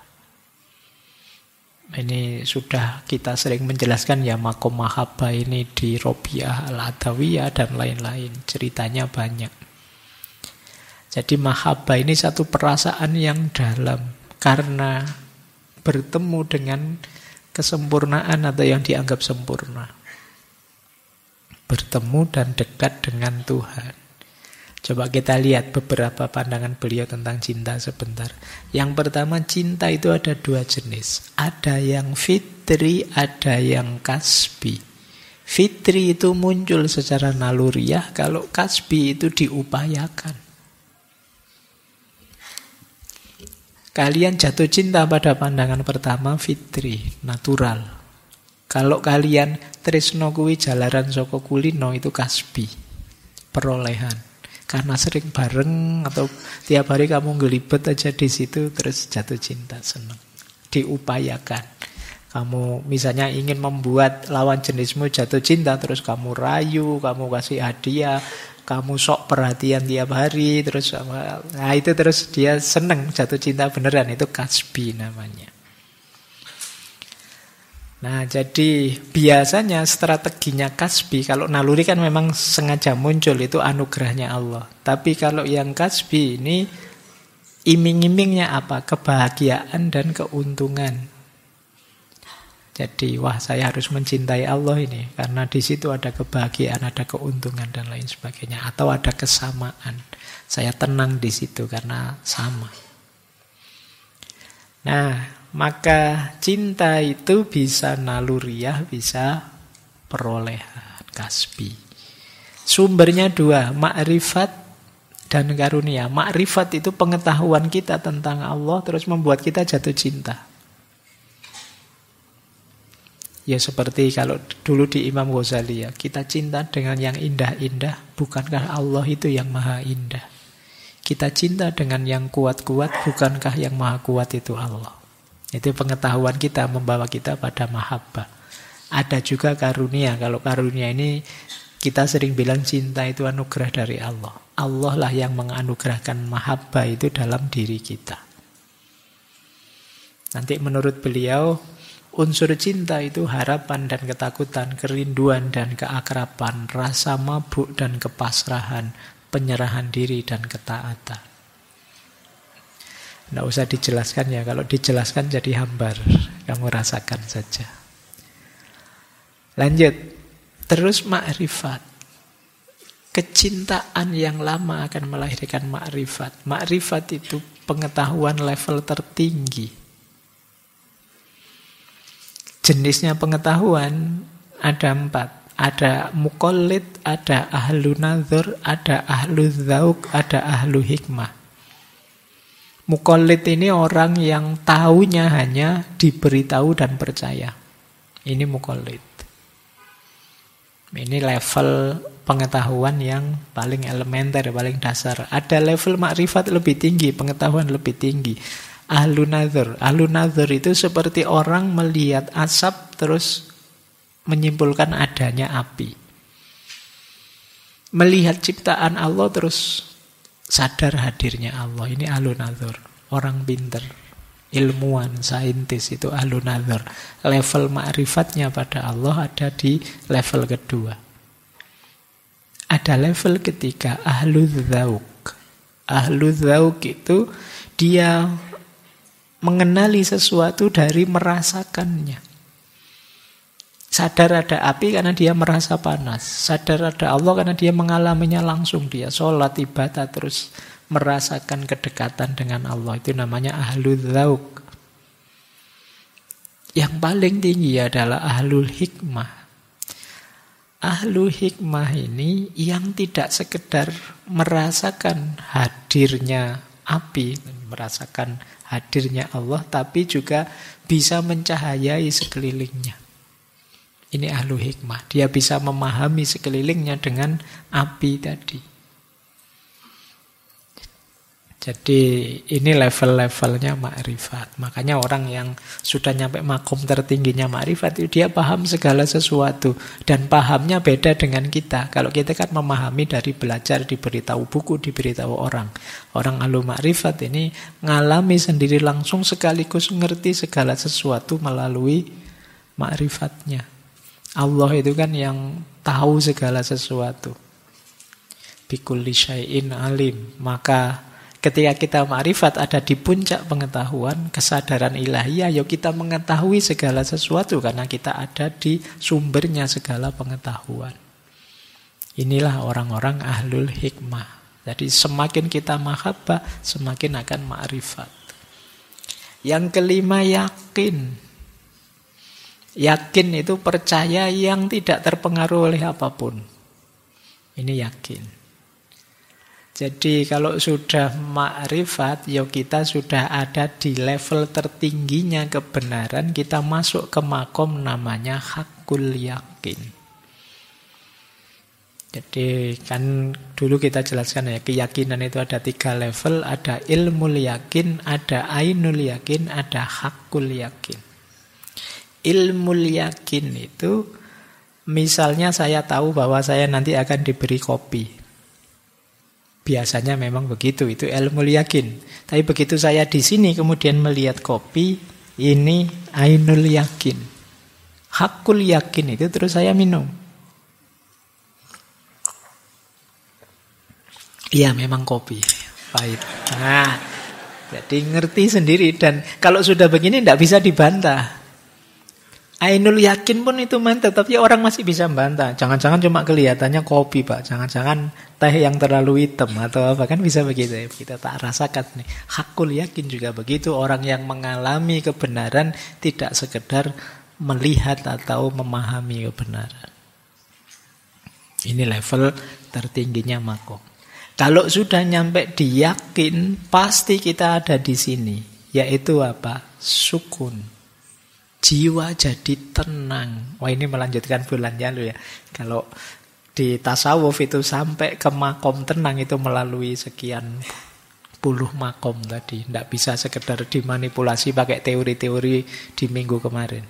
Ini sudah kita sering menjelaskan ya, makom mahabbah ini di Robiah Al-Adawiyah dan lain-lain. Ceritanya banyak. Jadi mahabbah ini satu perasaan yang dalam karena bertemu dengan kesempurnaan atau yang dianggap sempurna. Bertemu dan dekat dengan Tuhan. Coba kita lihat beberapa pandangan beliau tentang cinta sebentar. Yang pertama, cinta itu ada 2 jenis. Ada yang fitri, ada yang kasbi. Fitri itu muncul secara naluriah, kalau kasbi itu diupayakan. Kalian jatuh cinta pada pandangan pertama fitri, natural. Kalau kalian tresno kuwi jalaran saka kulino, itu kasbi, perolehan. Karena sering bareng atau tiap hari kamu ngelibet aja di situ, terus jatuh cinta, senang. Diupayakan. Kamu misalnya ingin membuat lawan jenismu jatuh cinta, terus kamu rayu, kamu kasih hadiah, kamu sok perhatian tiap hari, terus nah itu terus dia senang, jatuh cinta beneran. Itu kasbi namanya. Nah, jadi biasanya strateginya kasbi, kalau naluri kan memang sengaja muncul, itu anugerahnya Allah. Tapi kalau yang kasbi ini iming-imingnya apa? Kebahagiaan dan keuntungan. Jadi, wah saya harus mencintai Allah ini, karena di situ ada kebahagiaan, ada keuntungan dan lain sebagainya. Atau ada kesamaan. Saya tenang di situ karena sama. Nah, maka cinta itu bisa naluriah, bisa perolehan, kasbi. Sumbernya 2, makrifat dan karunia. Makrifat itu pengetahuan kita tentang Allah, terus membuat kita jatuh cinta. Ya seperti kalau dulu di Imam Ghazali ya, kita cinta dengan yang indah-indah, bukankah Allah itu yang maha indah? Kita cinta dengan yang kuat-kuat, bukankah yang maha kuat itu Allah? Itu pengetahuan kita membawa kita pada mahabbah. Ada juga karunia. Kalau karunia ini kita sering bilang cinta itu anugerah dari Allah. Allah lah yang menganugerahkan mahabbah itu dalam diri kita. Nanti menurut beliau, unsur cinta itu harapan dan ketakutan, kerinduan dan keakraban, rasa mabuk dan kepasrahan, penyerahan diri dan ketaatan. Tidak usah dijelaskan ya, kalau dijelaskan jadi hambar. Kamu rasakan saja. Lanjut. Terus makrifat. Kecintaan yang lama akan melahirkan makrifat. Makrifat itu pengetahuan level tertinggi. Jenisnya pengetahuan ada 4. Ada muqallid, ada ahlu nadhur, ada ahlu dzauq, ada ahlu hikmah. Muqallid ini orang yang tahunya hanya diberitahu dan percaya. Ini muqallid. Ini level pengetahuan yang paling elementer, paling dasar. Ada level makrifat lebih tinggi, pengetahuan lebih tinggi. Ahlu nadhur. Ahlu nadhur itu seperti orang melihat asap terus menyimpulkan adanya api. Melihat ciptaan Allah terus sadar hadirnya Allah. Ini ahlu nadhur. Orang pinter, ilmuwan, saintis, itu ahlu nadhur. Level ma'rifatnya pada Allah ada di level kedua. ada level ketiga, ahlu dzauq. Ahlu dzauq itu dia mengenali sesuatu dari merasakannya. Sadar ada api karena dia merasa panas. Sadar ada Allah karena dia mengalaminya langsung. Dia sholat, ibadah, terus merasakan kedekatan dengan Allah. Itu namanya ahlu dzauq. Yang paling tinggi adalah ahlul hikmah. Ahlu hikmah ini yang tidak sekedar merasakan hadirnya api, merasakan hadirnya Allah, tapi juga bisa mencahayai sekelilingnya. Ini ahlu hikmah. Dia bisa memahami sekelilingnya dengan api tadi. Jadi ini level-levelnya ma'rifat. Makanya orang yang sudah nyampe makom tertingginya ma'rifat itu dia paham segala sesuatu. Dan pahamnya beda dengan kita. Kalau kita kan memahami dari belajar, diberitahu buku, diberitahu orang. Orang ahlu ma'rifat ini ngalami sendiri langsung sekaligus ngerti segala sesuatu melalui ma'rifatnya. Allah itu kan yang tahu segala sesuatu. Bikulli syai'in alim. Maka ketika kita ma'rifat ada di puncak pengetahuan, kesadaran ilahiyah, ya kita mengetahui segala sesuatu karena kita ada di sumbernya segala pengetahuan. Inilah orang-orang ahlul hikmah. Jadi semakin kita mahabbah, semakin akan ma'rifat. Yang kelima, yakin. Yakin itu percaya yang tidak terpengaruh oleh apapun. Ini yakin. Jadi kalau sudah ma'rifat, ya kita sudah ada di level tertingginya kebenaran, kita masuk ke makom namanya hakul yakin. Jadi kan dulu kita jelaskan ya, keyakinan itu ada 3 level, ada ilmul yakin, ada ainul yakin, ada hakul yakin. Ilmul yakin itu, misalnya saya tahu bahwa saya nanti akan diberi kopi. Biasanya memang begitu, itu ilmu yakin. Tapi begitu saya di sini kemudian melihat kopi, ini ainul yakin. Hakul yakin itu terus saya minum. Iya memang kopi, pahit. Nah, jadi ngerti sendiri dan kalau sudah begini tidak bisa dibantah. Ainul yakin pun itu mantap, tapi orang masih bisa membantah. Jangan-jangan cuma kelihatannya kopi, Pak. Jangan-jangan teh yang terlalu hitam atau apa, kan bisa begitu ya. Kita tak rasakan nih. Hakul yakin juga begitu. Orang yang mengalami kebenaran tidak sekedar melihat atau memahami kebenaran. Ini level tertingginya makom. Kalau sudah nyampe di yakin, pasti kita ada di sini. Yaitu apa? Sukun. Jiwa jadi tenang. Wah ini melanjutkan bulan lalu ya. Kalau di tasawuf itu sampai ke makom tenang itu melalui sekian puluh makom tadi. Tidak bisa sekedar dimanipulasi pakai teori-teori di minggu kemarin.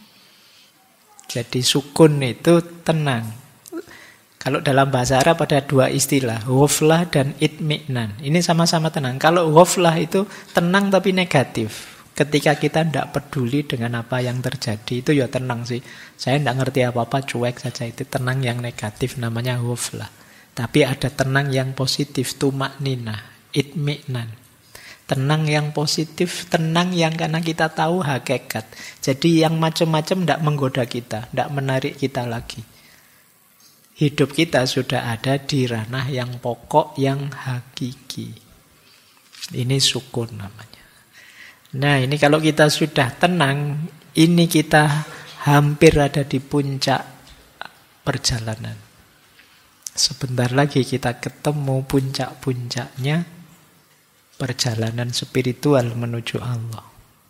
Jadi sukun itu tenang. Kalau dalam bahasa Arab ada 2 istilah, ghaflah dan itmi'nan. Ini sama-sama tenang. Kalau ghaflah itu tenang tapi negatif. Ketika kita tidak peduli dengan apa yang terjadi, itu ya tenang sih. Saya tidak ngerti apa-apa, cuek saja. Itu tenang yang negatif, namanya ghaflah. Tapi ada tenang yang positif, tumakninah, itmi'nan. Tenang yang positif, tenang yang karena kita tahu hakikat. Jadi yang macam-macam tidak menggoda kita, tidak menarik kita lagi. Hidup kita sudah ada di ranah yang pokok, yang hakiki. Ini sukun namanya. Nah ini kalau kita sudah tenang, ini kita hampir ada di puncak perjalanan. Sebentar lagi kita ketemu puncak-puncaknya perjalanan spiritual menuju Allah.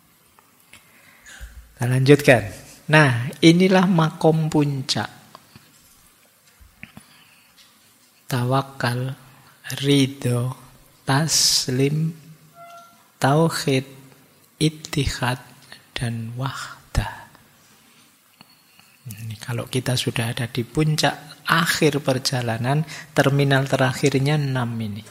Kita lanjutkan. Nah inilah makom puncak. Tawakal, ridho, taslim, tauhid, ittihad dan wahdah. Ini kalau kita sudah ada di puncak akhir perjalanan, terminal terakhirnya 6 ini.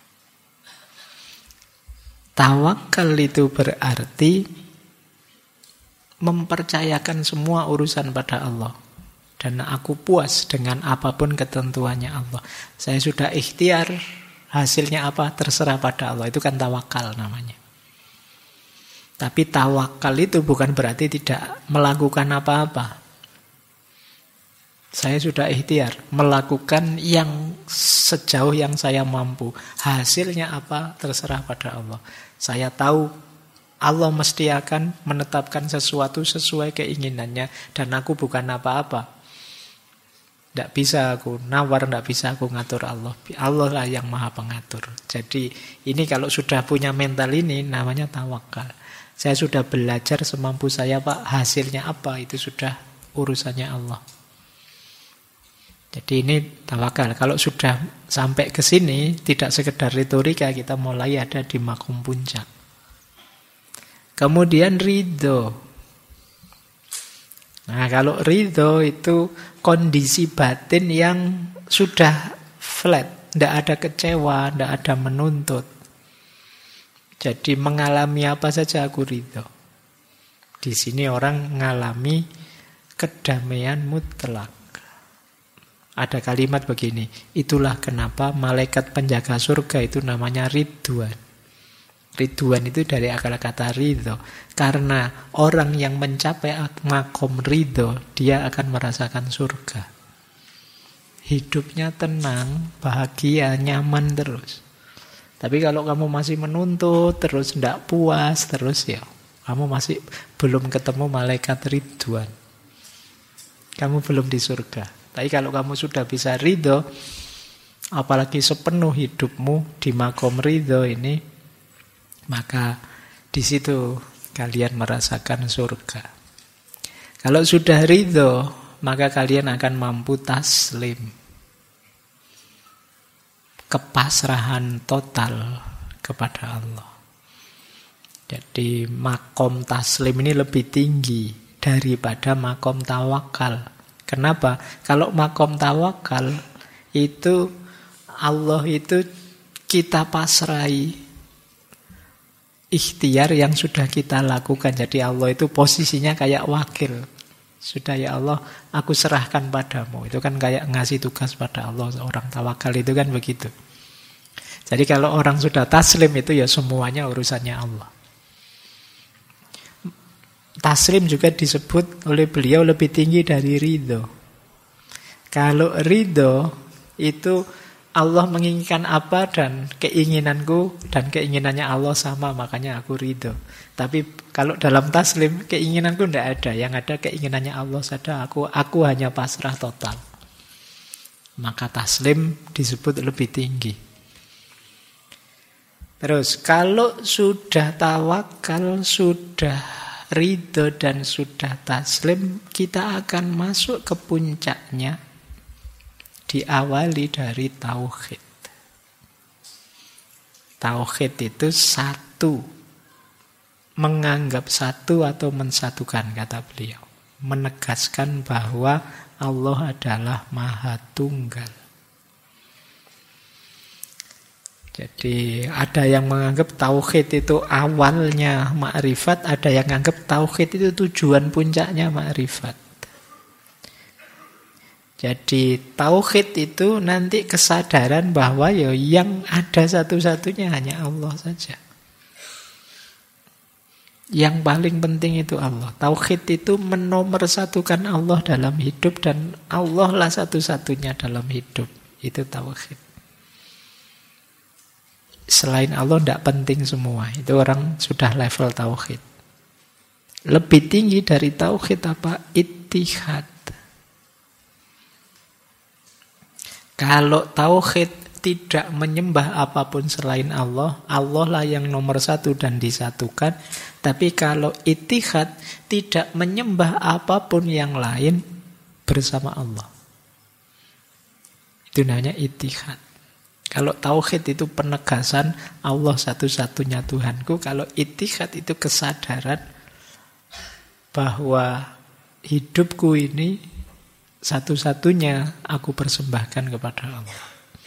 Tawakal itu berarti mempercayakan semua urusan pada Allah Dan aku puas dengan apapun ketentuannya Allah. Saya sudah ikhtiar, hasilnya apa terserah pada Allah. Itu kan tawakal namanya. Tapi tawakal itu bukan berarti tidak melakukan apa-apa. Saya sudah ikhtiar melakukan yang sejauh yang saya mampu. Hasilnya apa terserah pada Allah. Saya tahu Allah mesti akan menetapkan sesuatu sesuai keinginannya. Dan aku bukan apa-apa. Tidak bisa aku nawar, tidak bisa aku ngatur Allah. Allah lah yang maha pengatur. Jadi ini kalau sudah punya mental ini namanya tawakal. Saya sudah belajar semampu saya Pak. Hasilnya apa itu sudah urusannya Allah. Jadi ini tawakal. Kalau sudah sampai ke sini, tidak sekedar retorika, kita mulai ada di makom puncak. Kemudian ridho. Nah, kalau ridho itu kondisi batin yang sudah flat, tidak ada kecewa, tidak ada menuntut. Jadi mengalami apa saja aku ridho. Di sini orang mengalami kedamaian mutlak. Ada kalimat begini, itulah kenapa malaikat penjaga surga itu namanya Ridwan. Ridwan itu dari akar kata ridho. Karena orang yang mencapai makom ridho, dia akan merasakan surga. Hidupnya tenang, bahagia, nyaman terus. Tapi kalau kamu masih menuntut, terus tidak puas, terus ya, kamu masih belum ketemu malaikat Ridwan. Kamu belum di surga. Tapi kalau kamu sudah bisa ridho, apalagi sepenuh hidupmu di makom ridho ini, maka di situ kalian merasakan surga. Kalau sudah ridho, maka kalian akan mampu taslim. Kepasrahan total kepada Allah. Jadi makom taslim ini lebih tinggi daripada makom tawakal. Kenapa? Kalau makom tawakal itu Allah itu kita pasrai ikhtiar yang sudah kita lakukan. Jadi Allah itu posisinya kayak wakil. Sudah ya Allah, aku serahkan padamu. Itu kan kayak ngasih tugas pada Allah. Orang tawakal itu kan begitu. Jadi kalau orang sudah taslim itu ya semuanya urusannya Allah. Taslim juga disebut oleh beliau lebih tinggi dari ridho. Kalau ridho itu Allah menginginkan apa dan keinginanku dan keinginannya Allah sama, makanya aku ridho. Tapi kalau dalam taslim keinginanku tidak ada, yang ada keinginannya Allah saja. Aku hanya pasrah total. Maka taslim disebut lebih tinggi. Terus kalau sudah tawakal, sudah ridho dan sudah taslim, kita akan masuk ke puncaknya, diawali dari tauhid. Tauhid itu satu, menganggap satu atau mensatukan, kata beliau, menegaskan bahwa Allah adalah Maha Tunggal. Jadi ada yang menganggap tauhid itu awalnya makrifat, ada yang menganggap tauhid itu tujuan puncaknya makrifat. Jadi tauhid itu nanti kesadaran bahwa ya yang ada satu-satunya hanya Allah saja. Yang paling penting itu Allah. Tauhid itu menomorsatukan Allah dalam hidup dan Allah lah satu-satunya dalam hidup. Itu tauhid. Selain Allah tidak penting semua. Itu orang sudah level tauhid. Lebih tinggi dari tauhid apa? Ittihad. Kalau tauhid tidak menyembah apapun selain Allah, Allah lah yang nomor satu dan disatukan. Tapi kalau ittihad tidak menyembah apapun yang lain bersama Allah. Itu namanya ittihad. Kalau tauhid itu penegasan Allah satu-satunya Tuhanku. Kalau ittihad itu kesadaran bahwa hidupku ini satu-satunya aku persembahkan kepada Allah.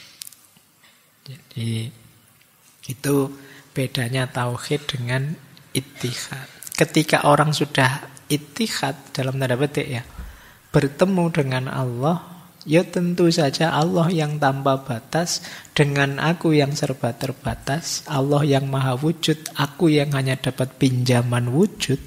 Jadi itu bedanya tauhid dengan ittihad. Ketika orang sudah ittihad dalam tanda petik ya, bertemu dengan Allah, ya tentu saja Allah yang tanpa batas dengan aku yang serba terbatas, Allah yang maha wujud, aku yang hanya dapat pinjaman wujud.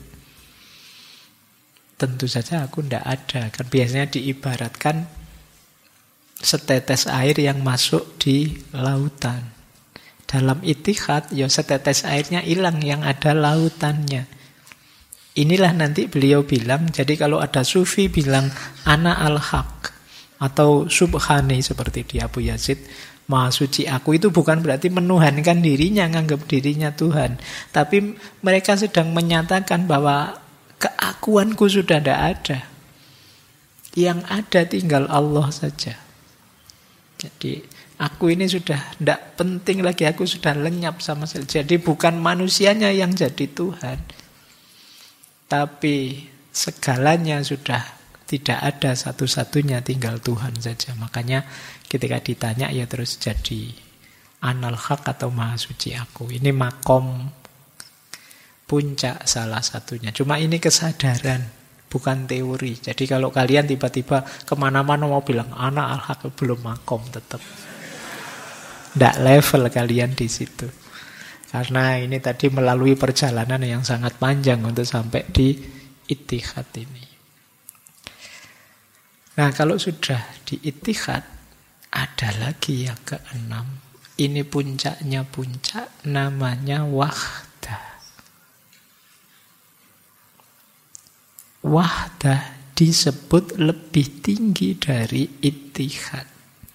Tentu saja aku tidak ada. Kan biasanya diibaratkan setetes air yang masuk di lautan. Dalam itihad, ya setetes airnya hilang, yang ada lautannya. Inilah nanti beliau bilang, jadi kalau ada sufi bilang ana al-haq atau subhani seperti di Abu Yazid, maha suci aku, itu bukan berarti menuhankan dirinya, nganggap dirinya Tuhan. Tapi mereka sedang menyatakan bahwa keakuanku sudah tidak ada. Yang ada tinggal Allah saja. Jadi aku ini sudah tidak penting lagi, aku sudah lenyap sama sekali. Jadi bukan manusianya yang jadi Tuhan. Tapi segalanya sudah tidak ada, satu-satunya tinggal Tuhan saja. Makanya ketika ditanya ya terus jadi anal haq atau maha suci aku. Ini makom puncak salah satunya. Cuma ini kesadaran, bukan teori. Jadi kalau kalian tiba-tiba kemana-mana mau bilang ana al haq, belum makom tetap. Tidak level kalian di situ. Karena ini tadi melalui perjalanan yang sangat panjang untuk sampai di ittihad ini. Nah, kalau sudah di ittihad, ada lagi yang keenam. Ini puncaknya puncak, namanya wahdah. Wahdah disebut lebih tinggi dari ittihad.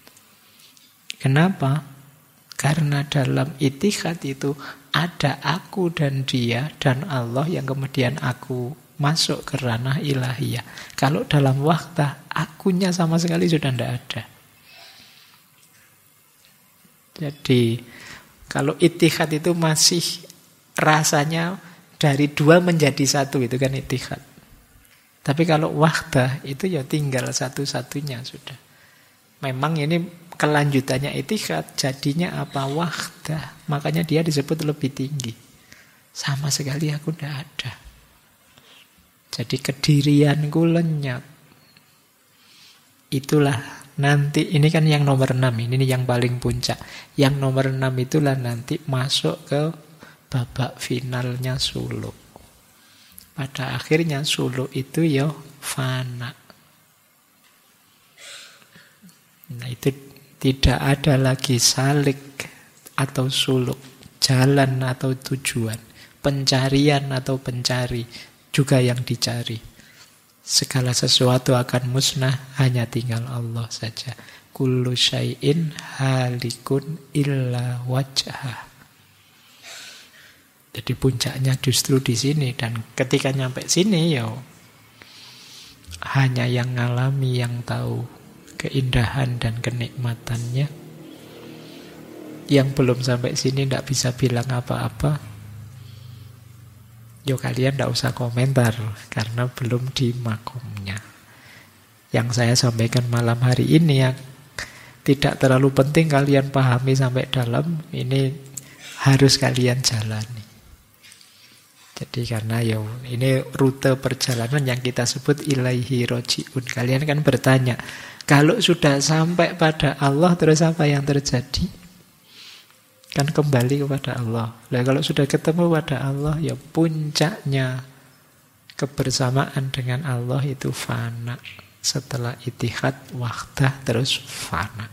Kenapa? Karena dalam ittihad itu ada aku dan dia dan Allah yang kemudian aku masuk ke ranah ilahiyah. Kalau dalam wahdah, akunya sama sekali sudah tidak ada. Jadi kalau ittihad itu masih rasanya dari dua menjadi satu, itu kan ittihad. Tapi kalau wahdah itu ya tinggal satu-satunya sudah. Memang ini kelanjutannya ittihad, jadinya apa? Wahdah. Makanya dia disebut lebih tinggi. Sama sekali aku tidak ada. Jadi kedirianku lenyap. Itulah nanti, ini kan yang nomor 6, ini yang paling puncak. Yang nomor 6 itulah nanti masuk ke babak finalnya suluk. Pada akhirnya suluk itu ya fana. Nah itu tidak ada lagi salik atau suluk, jalan atau tujuan, pencarian atau pencari, juga yang dicari. Segala sesuatu akan musnah, hanya tinggal Allah saja. Kullu syai'in halikun illa wajhah. Jadi puncaknya justru di sini, dan ketika nyampe sini ya hanya yang ngalami yang tahu keindahan dan kenikmatannya. Yang belum sampai sini tidak bisa bilang apa-apa. Yo kalian tidak usah komentar karena belum di makomnya. Yang saya sampaikan malam hari ini yang tidak terlalu penting kalian pahami sampai dalam, ini harus kalian jalani. Jadi karena ini rute perjalanan yang kita sebut ilaihi roji'un. Kalian kan bertanya, kalau sudah sampai pada Allah terus apa yang terjadi? Kan kembali kepada Allah. Nah, kalau sudah ketemu pada Allah, ya puncaknya kebersamaan dengan Allah itu fana. Setelah ittihad, wahdah, terus fana.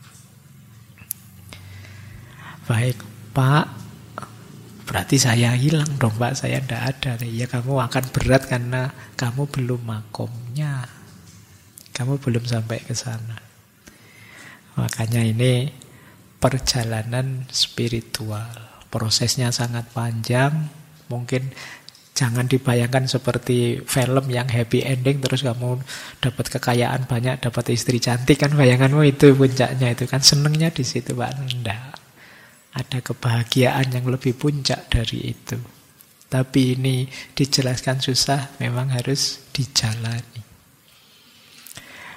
Baik, Pak. Berarti saya hilang dong, Pak. Saya tidak ada. Ya kamu akan berat karena kamu belum makomnya. Kamu belum sampai ke sana. Makanya ini perjalanan spiritual. Prosesnya sangat panjang. Mungkin jangan dibayangkan seperti film yang happy ending terus kamu dapat kekayaan banyak, dapat istri cantik, kan bayanganmu itu puncaknya, itu kan senengnya di situ, Pak. Enggak. Ada kebahagiaan yang lebih puncak dari itu. Tapi ini dijelaskan susah, memang harus dijalani.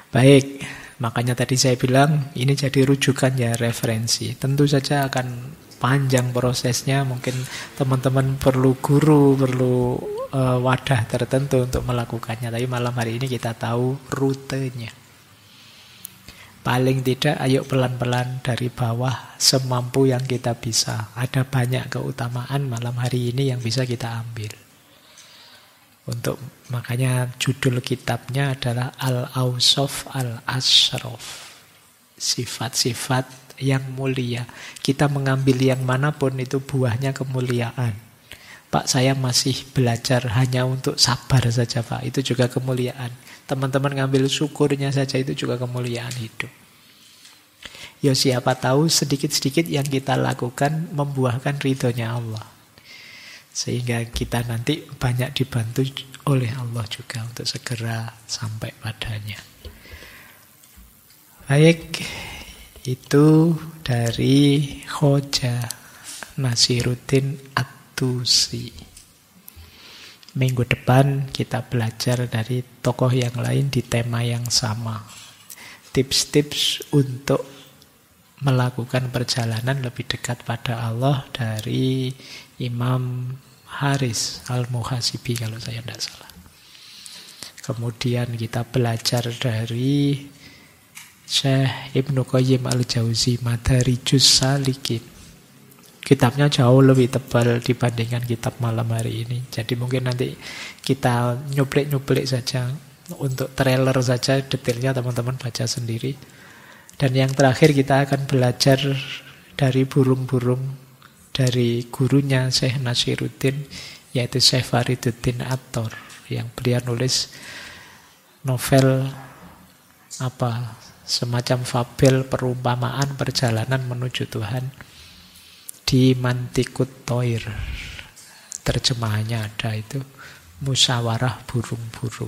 Baik, makanya tadi saya bilang ini jadi rujukan ya, referensi. Tentu saja akan panjang prosesnya. Mungkin teman-teman perlu guru, perlu wadah tertentu untuk melakukannya. Tapi malam hari ini kita tahu rutenya. Paling tidak ayo pelan-pelan dari bawah semampu yang kita bisa. Ada banyak keutamaan malam hari ini yang bisa kita ambil. Makanya judul kitabnya adalah Al-Awsaf Al-Ashraf. Sifat-sifat yang mulia. Kita mengambil yang manapun itu buahnya kemuliaan. Pak, saya masih belajar hanya untuk sabar saja, Pak. Itu juga kemuliaan. Teman-teman ngambil syukurnya saja itu juga kemuliaan hidup. Ya siapa tahu sedikit-sedikit yang kita lakukan membuahkan ridhonya Allah. Sehingga kita nanti banyak dibantu oleh Allah juga untuk segera sampai padanya. Baik, itu dari Khoja Nasiruddin At-Tusi. Minggu depan kita belajar dari tokoh yang lain di tema yang sama. Tips-tips untuk melakukan perjalanan lebih dekat pada Allah dari Imam Haris Al-Muhasibi kalau saya tidak salah. Kemudian kita belajar dari Syekh Ibnu Qayyim Al-Jauzi, Madarijus Salikin. Kitabnya jauh lebih tebal dibandingkan kitab malam hari ini. Jadi mungkin nanti kita nyuplik-nyuplik saja. Untuk trailer saja, detailnya teman-teman baca sendiri. Dan yang terakhir kita akan belajar dari burung-burung dari gurunya Syekh Nasiruddin, yaitu Syekh Fariduddin Attor, yang beliau nulis novel semacam fabel perumpamaan perjalanan menuju Tuhan di Mantikut Toir. Terjemahannya ada itu, musyawarah burung-burung.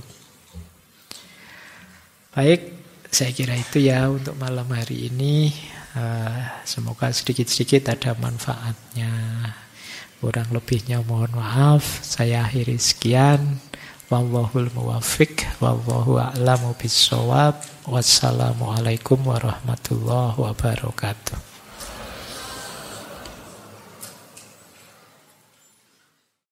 Baik, saya kira itu ya untuk malam hari ini. Semoga sedikit-sedikit ada manfaatnya. Kurang lebihnya mohon maaf. Saya akhiri sekian. Wallahul muwaffiq, wallahu a'lamu bissawab. Wassalamualaikum warahmatullahi wabarakatuh.